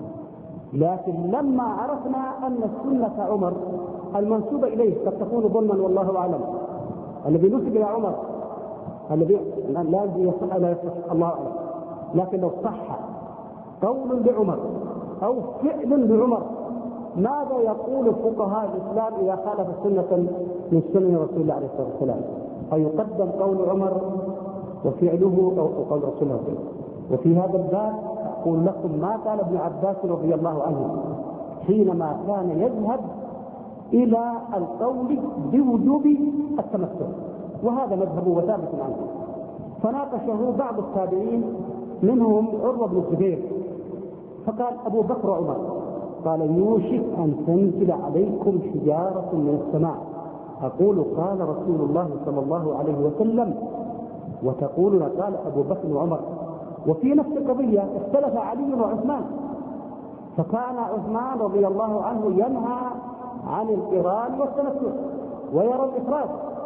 لكن لما عرفنا أن سنة عمر المنسوبة إليه قد تكون ظلما والله أعلم، الذي نسب إلى عمر الذي لا يصح لا يصح الله أعلم، لكن لو صح قول لعمر أو فعل لعمر ماذا يقول فقهاء الإسلام إذا خالف سنة من سنن رسول الله عليه الصلاة والسلام؟ فيقدم قول عمر وفعله أو قول رسول الله. وفي هذا الباب أقول لكم ما قال ابن عباس رضي الله عنه حينما كان يذهب إلى القول بوجوب التمسك، وهذا مذهبه وثابت عنه. فناقشه بعض التابعين منهم عروة بن الزبير فقال أبو بكر وعمر قال يوشك أن تنزل عليكم حجارة من السماء، أقول قال رسول الله صلى الله عليه وسلم وتقولون قال أبو بكر وعمر. وفي نفس القضية اختلف علي وعثمان، فكان عثمان رضي الله عنه ينهى عن الإيران والتمسك ويرى الإفراد،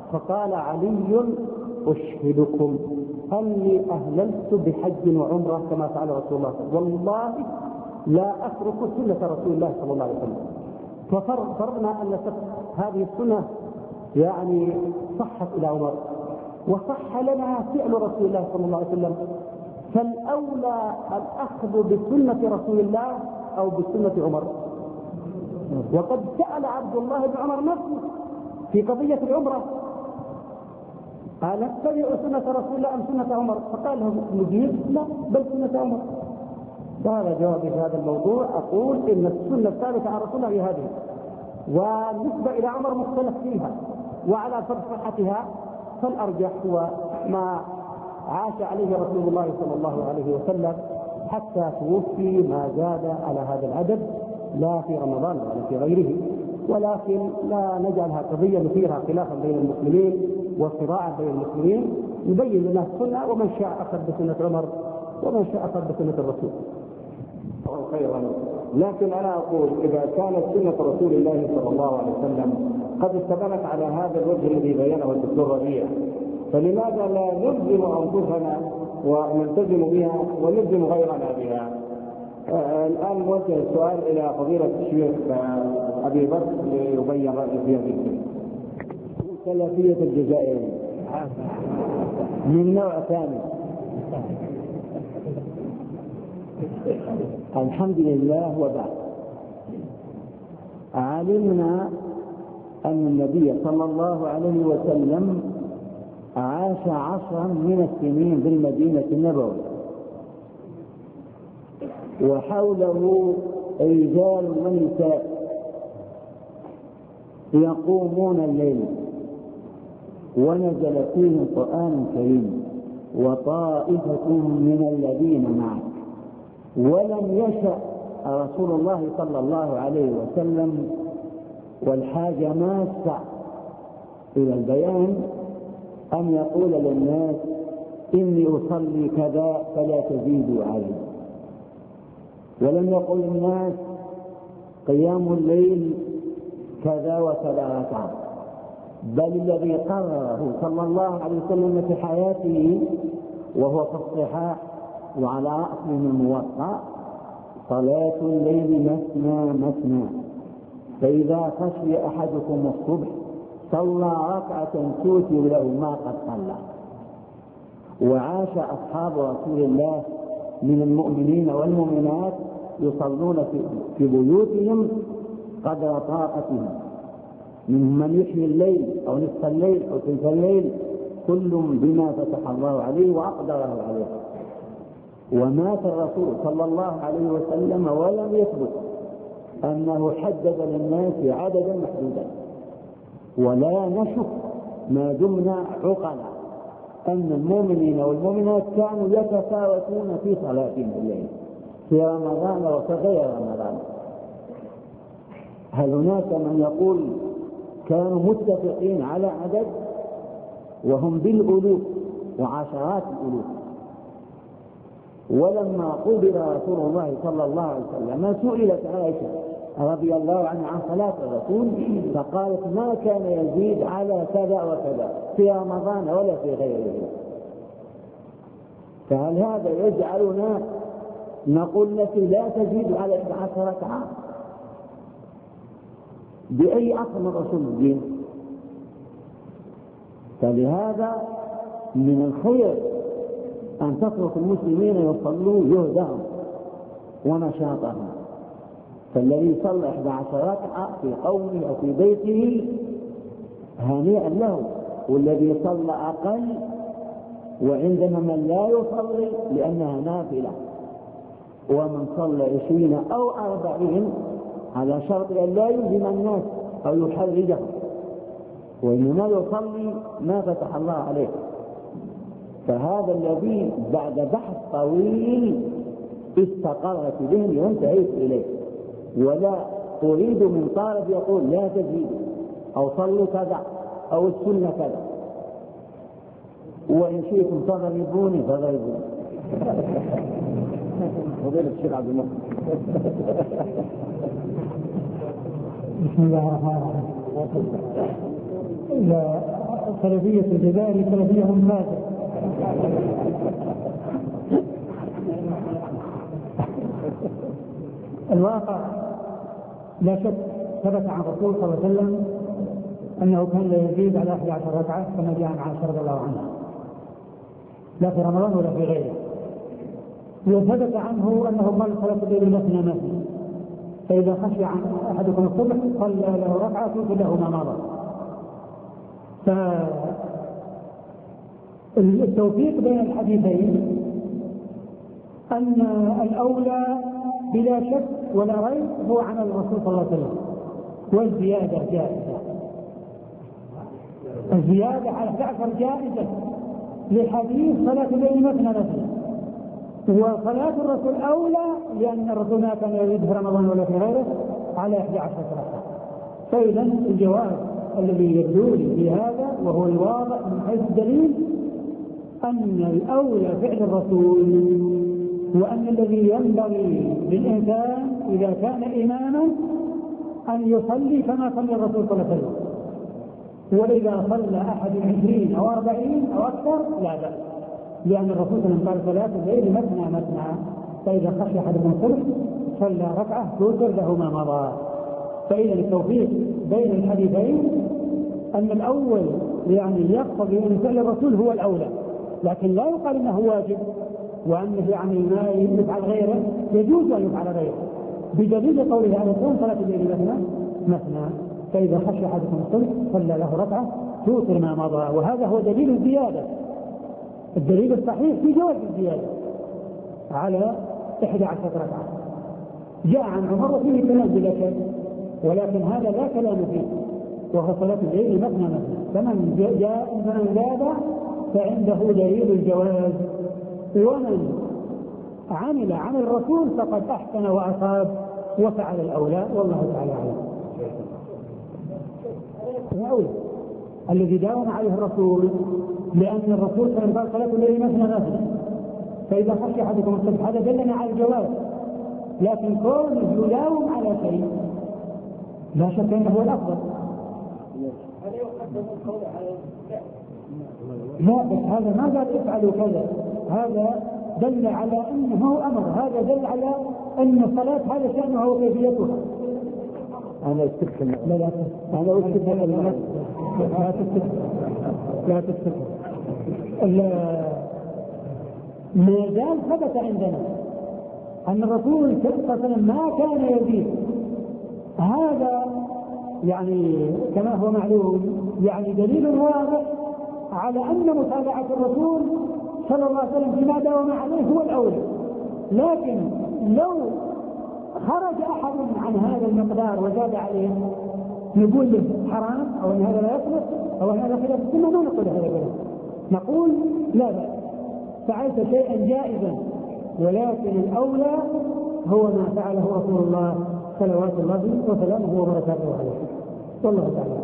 فقال علي أشهدكم أني أهللت بحج وعمرة كما فعل رسول الله، والله لا أترك سنة رسول الله صلى الله عليه وسلم. ففرضنا أن هذه السنة يعني صحت إلى عمر وصح لنا فعل رسول الله صلى الله عليه وسلم، فالأولى الأخذ بسنة رسول الله أو بسنة عمر. وقد سأل عبد الله بن عمر نفسه في قضية العمرة قال اتبعوا سنة رسول الله أم سنة عمر؟ فقال له نجيب لا بل سنة عمر. هذا جوابي في هذا الموضوع. أقول إن السنة الثابتة عن رسول الله هي هذه، والنسبة إلى عمر مختلف فيها، وعلى فرض صحتها فالأرجح هو ما عاش عليه رسول الله صلى الله عليه وسلم حتى توفي، ما زاد على هذا العدد لا في رمضان ولا في غيره. ولكن لا نجعلها قضية مثيرة خلافا بين المسلمين وصراعا بين المسلمين، يبين لنا السنة، ومن شاء أخذ بسنة عمر ومن شاء أخذ بسنة الرسول. خيرا. لكن أنا أقول إذا كانت سنة رسول الله صلى الله عليه وسلم قد استبانت على هذا الوجه الذي بينه الدكتور ربيع، فلماذا لا نلزم أنفسنا ونلتزم بها ونلزم غيرنا بها؟ آه الآن نوجه السؤال إلى فضيلة الشيخ آه أبي بكر ليبين رأيه في هذه الكلمة. سلفية الجزائر من نوع ثاني. الحمد لله. وبعد، علمنا أن النبي صلى الله عليه وسلم عاش عشرا من السنين بالمدينة النبوية، وحوله رجال ونساء يقومون الليل، ونزل فيهم قرآن كريم، وطائفة من الذين معك. ولم يشأ رسول الله صلى الله عليه وسلم والحاجة ماسة إلى البيان أن يقول للناس إني أصلي كذا فلا تزيدوا علي، ولم يقل للناس قيام الليل كذا وكذا ركعة، بل الذي قرره صلى الله عليه وسلم في حياته وهو في الصحاح وعلى رأسه من الموطأ: صلاة الليل مثنى مثنى، فإذا خشي أحدكم الصبح صلى ركعة توتر له ما قد صلى. وعاش أصحاب رسول الله من المؤمنين والمؤمنات يصلون في بيوتهم قدر طاقتهم، منهم من يحيي الليل أو نصف الليل أو ثلث الليل، كل بما فتح الله عليه وأقدره عليه. ومات الرسول صلى الله عليه وسلم ولم يثبت أنه حدد للناس عددا محدودا، ولا نشك ما دمنا عقلا أن المؤمنين والمؤمنات كانوا يتفاوتون في صلاتهم الليل في رمضان وفي غير رمضان. هل هناك من يقول كانوا متفقين على عدد وهم بالألوف وعشرات الألوف؟ ولما قبل رسول الله صلى الله عليه وسلم سئلت عائشة رضي الله عنها عن صلاة الرسول فقالت ما كان يزيد على كذا وكذا في رمضان ولا في غيره. فهل هذا يجعلنا نقول لك لا تزيد على إحدى عشر ركعة؟ بأي أصل من أصول الدين؟ فلهذا من الخير أن تترك المسلمين يصلوا جهدهم ونشاطهم، فالذي صلى إحدى عشر ركعة في قومه أو في بيته هنيئا له، والذي صلى أقل وعندنا من لا يصلي لأنها نافلة، ومن صلى عشرين أو أربعين على شرط أن لا يلزم الناس أو يحرجهم، وإنما يصلي ما فتح الله عليه. فهذا الذي بعد بحث طويل استقرت ذهني وانتهيت إليه، ولا أريد من طالب يقول لا تزيد أو صلوا كذا أو السنة كذا، وإن شئتم فضربوني فضربوني. فضيلة الشيخ عبد المحسن. بسم الله الرحمن الرحيم. إذا سلفية الجزائر سلفية ممتازة. الواقع لا شك ثبت عن الرسول صلى الله عليه وسلم أنه كان لا يزيد على أحد عشر ركعة كما جاء عن عائشة رضي الله عنها، لا في رمضان ولا في غيره. وثبت عنه أنه قال صلاة الليل مثنى مثنى، فإذا خشي عن أحدكم الصبح صلى له ركعة توفي له ما مضى. فالتوفيق بين الحديثين أن الأولى بلا شك ولا ريب هو عمل الرسول صلى الله عليه وسلم، والزيادة جائزة. الزيادة على أحد عشر جائزة لحديث صلاة الليل مثنى مثنى، وصلاة الرسول أولى لأن الرسول ما كان يزيد في رمضان ولا في غيره على إحدى عشرة ركعة. فإذا الجواب الذي يبدو لي في هذا وهو الواضح من حيث الدليل أن الأولى فعل الرسول، وأن الذي ينبغي للإنسان إذا كان إماما أن يصلي كما صلى الرسول صلى الله عليه وسلم. وإذا صلى أحد عشرين أو أربعين أو أكثر لا بأس، لأن الرسول صلى الله عليه وسلم قال صلاة الليل مثنى مثنى، فإذا خشي أحدكم الصبح صلى ركعة توتر له ما مضى. فإذا التوفيق بين الحديثين أن الأول يعني يقتضي أن فعل الرسول هو الأولى، لكن لا يقال أنه واجب وأنه يعني ما يفعل غيره يجوز أن يفعل غيره، بدليل قوله عليه الصلاة صلاة الليل مثنى مثنى، فإذا خشي أحدكم الصبح صلى له ركعة توتر ما مضى. وهذا هو دليل الزيادة، الدليل الصحيح في جواز الزيادة على إحدى عشرة ركعة. جاء عن عمر وفيه كلام بلا شك، ولكن هذا لا كلام فيه، وهو صلاة الليل مثنى مثنى. فمن جاء فمن زاد فعنده دليل الجواز، ومن عمل عمل الرسول فقد أحسن وأصاب وفعل الأولى، والله تعالى أعلم. الأولى الذي داوم عليه الرسول، لأن الرسول صلى الله عليه وسلم قال صلاة الليل مثنى مثنى، فإذا خشي أحدكم الصبح هذا دلنا على الجواز. لكن كونه يداوم على شيء لا شك أنه هو الأفضل. لا بس هذا ما قال افعلوا كذا، هذا دل على أنه أمر، هذا دل على أن الصلاة هذا شأنها وكيفيتها. أنا استكمل لا لا أنا استكمل لا تستكمل لا تستكمل ما زال ثبت عندنا أن الرسول صلى الله عليه وسلم ما كان يزيد. هذا يعني كما هو معلوم يعني دليل واضح على أن متابعة الرسول صلى الله عليه وسلم فيما داوم عليه هو الأولى. لكن لو خرج أحد عن هذا المقدار وزاد عليه نقول له حرام أو أن هذا لا يصلح أو أن هذا خلاف السنة، ما نقول هذا الكلام، نقول لا بأس فعلت شيئا جائزا، ولكن الأولى هو ما فعله رسول الله صلوات الله وسلامه وبركاته عليه، والله تعالى.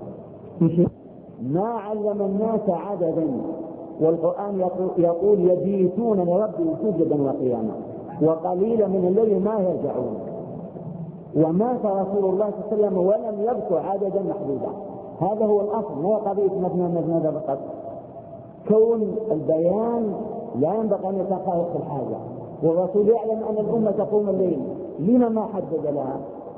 ما علم الناس عددا، والقرآن يقول يبيتون لربهم سجدا وقياما وقليلا من الليل ما يرجعون. ومات رسول الله صلى الله عليه وسلم ولم يذكر عددا محدودا. هذا هو الأصل، لا قضية مثنى مثنى فقط. كون البيان لا ينبغي أن يتخالف في الحاجة، والرسول يعلم أن الأمة تقوم الليل، لما ما حدد لها؟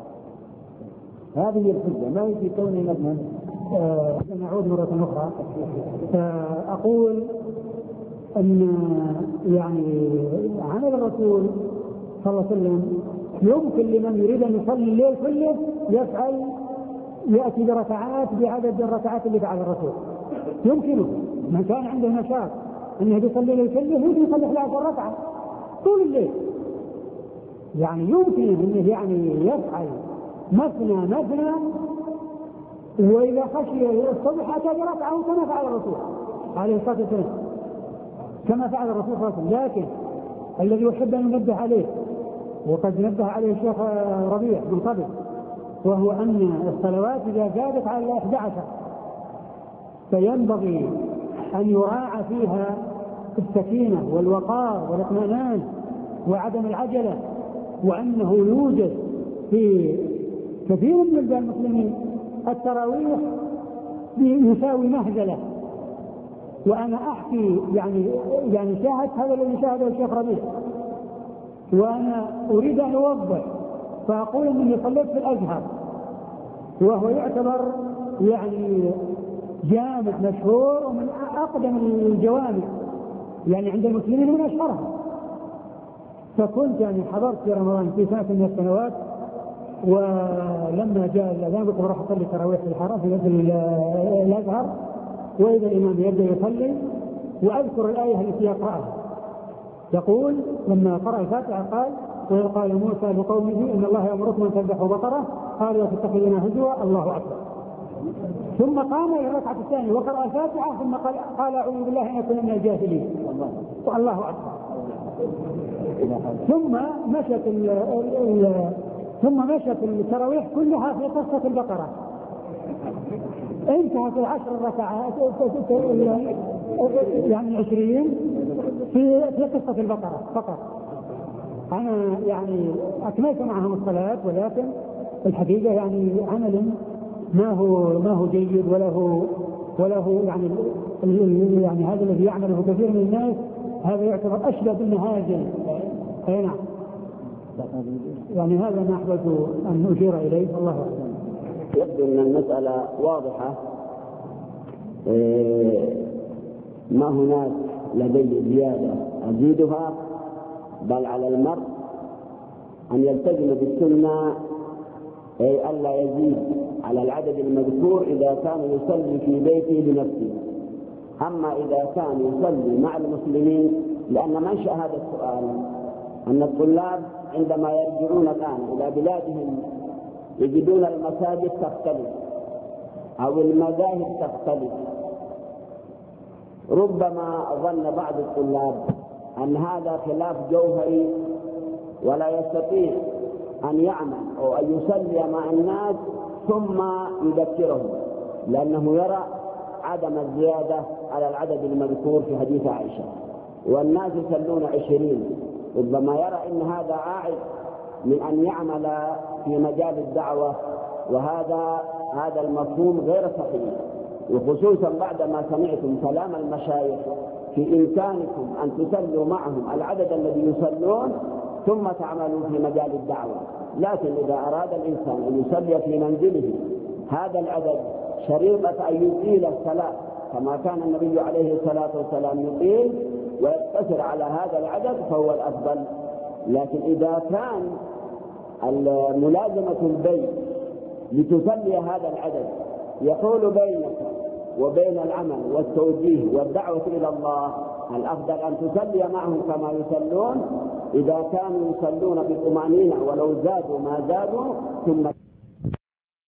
هذه الحجة، ما هي في كون مثنى. نعود مرة أخرى فأقول أن يعني عمل الرسول صلى الله عليه وسلم يمكن لمن يريد أن يصلي الليل كله يفعل، يأتي بركعات بعدد الركعات اللي فعل الرسول، يمكنه. من كان عنده نشاط أنه يصلي الليل كله يمكن يصلي إحدى عشرة ركعة طول الليل، يعني يمكن أنه يعني يفعل مثنى مثنى، وإذا خشي الصبح أتى بركعة كما فعل الرسول عليه الصلاة والسلام، كما فعل الرسول صلى الله عليه وسلم. لكن الذي يحب أن ينبه عليه، وقد نبه عليه الشيخ ربيع من قبل، وهو أن الصلوات إذا زادت على إحدى عشر فينبغي أن يراعى فيها السكينة والوقار والاطمئنان وعدم العجلة، وأنه يوجد في كثير من بلدان المسلمين التراويح يساوي مهزلة، وأنا أحكي يعني يعني شاهد هذا الذي شاهده الشيخ ربيع، وأنا أريد أن أوضح فأقول أنني صليت في الأزهر، وهو يعتبر يعني جامع مشهور ومن أقدم الجوامع يعني عند المسلمين من أشهرها. فكنت يعني حضرت في رمضان في سنة من السنوات، ولما جاء الأذان قلت راح أصلي تراويح في الحرم في مسجد الأزهر، وإذا الإمام يبدأ يصلي وأذكر الآية التي يقرأها، يقول لما قرأ الفاتحة قال: وإذ قال موسى لقومه إن الله يأمركم أن تذبحوا بقرة قالوا وتتخذنا هزوا الله أكبر. ثم قام إلى الركعة الثانية وقرأ الفاتحة ثم قال, قال أعوذ بالله أن أكون من الجاهلين والله أكبر. ثم مشت ال ال ثم مشت التراويح كلها في قصة البقرة، انتهت العشر ركعات يعني عشرين في في قصة البقرة فقط. أنا يعني أكملت معهم الصلاة، ولكن الحقيقة يعني عمل ما هو ما هو جيد وله وله يعني يعني هذا الذي يعمله كثير من الناس هذا يعتبر أشبه بالمهاجم. أي نعم، يعني هذا ما أحببت أن أشير إليه. الله أعلم. يبدو أن المسألة واضحة، ما هناك لدي زيادة أزيدها، بل على المرء أن يلتزم بالسنة، أي ألا يزيد على العدد المذكور إذا كان يصلي في بيته بنفسه. أما إذا كان يصلي مع المسلمين، لأن منشأ هذا السؤال أن الطلاب عندما يرجعون الآن إلى بلادهم يجدون المساجد تختلف أو المذاهب تختلف. ربما ظن بعض الطلاب أن هذا خلاف جوهري ولا يستطيع أن يعمل أو أن يصلي مع الناس ثم يذكرهم، لأنه يرى عدم الزيادة على العدد المذكور في حديث عائشة، والناس يصلون عشرين. ربما يرى أن هذا عائد من أن يعمل في مجال الدعوة، وهذا هذا المفهوم غير صحيح، وخصوصا بعدما سمعتم كلام المشايخ في إمكانكم أن تصلوا معهم العدد الذي يصلون ثم تعملوا في مجال الدعوة. لكن إذا أراد الإنسان أن يصلي في منزله هذا العدد شريطة أن يطيل الصلاة كما كان النبي عليه الصلاة والسلام يطيل ويقتصر على هذا العدد فهو الأفضل. لكن إذا كان ملازمة البيت لتصلي هذا العدد يحول بينك وبين العمل والتوجيه والدعوة إلى الله، الأفضل أن تصلي معهم كما يصلون إذا كانوا يصلون بطمأنينة ولو زادوا ما زادوا ثم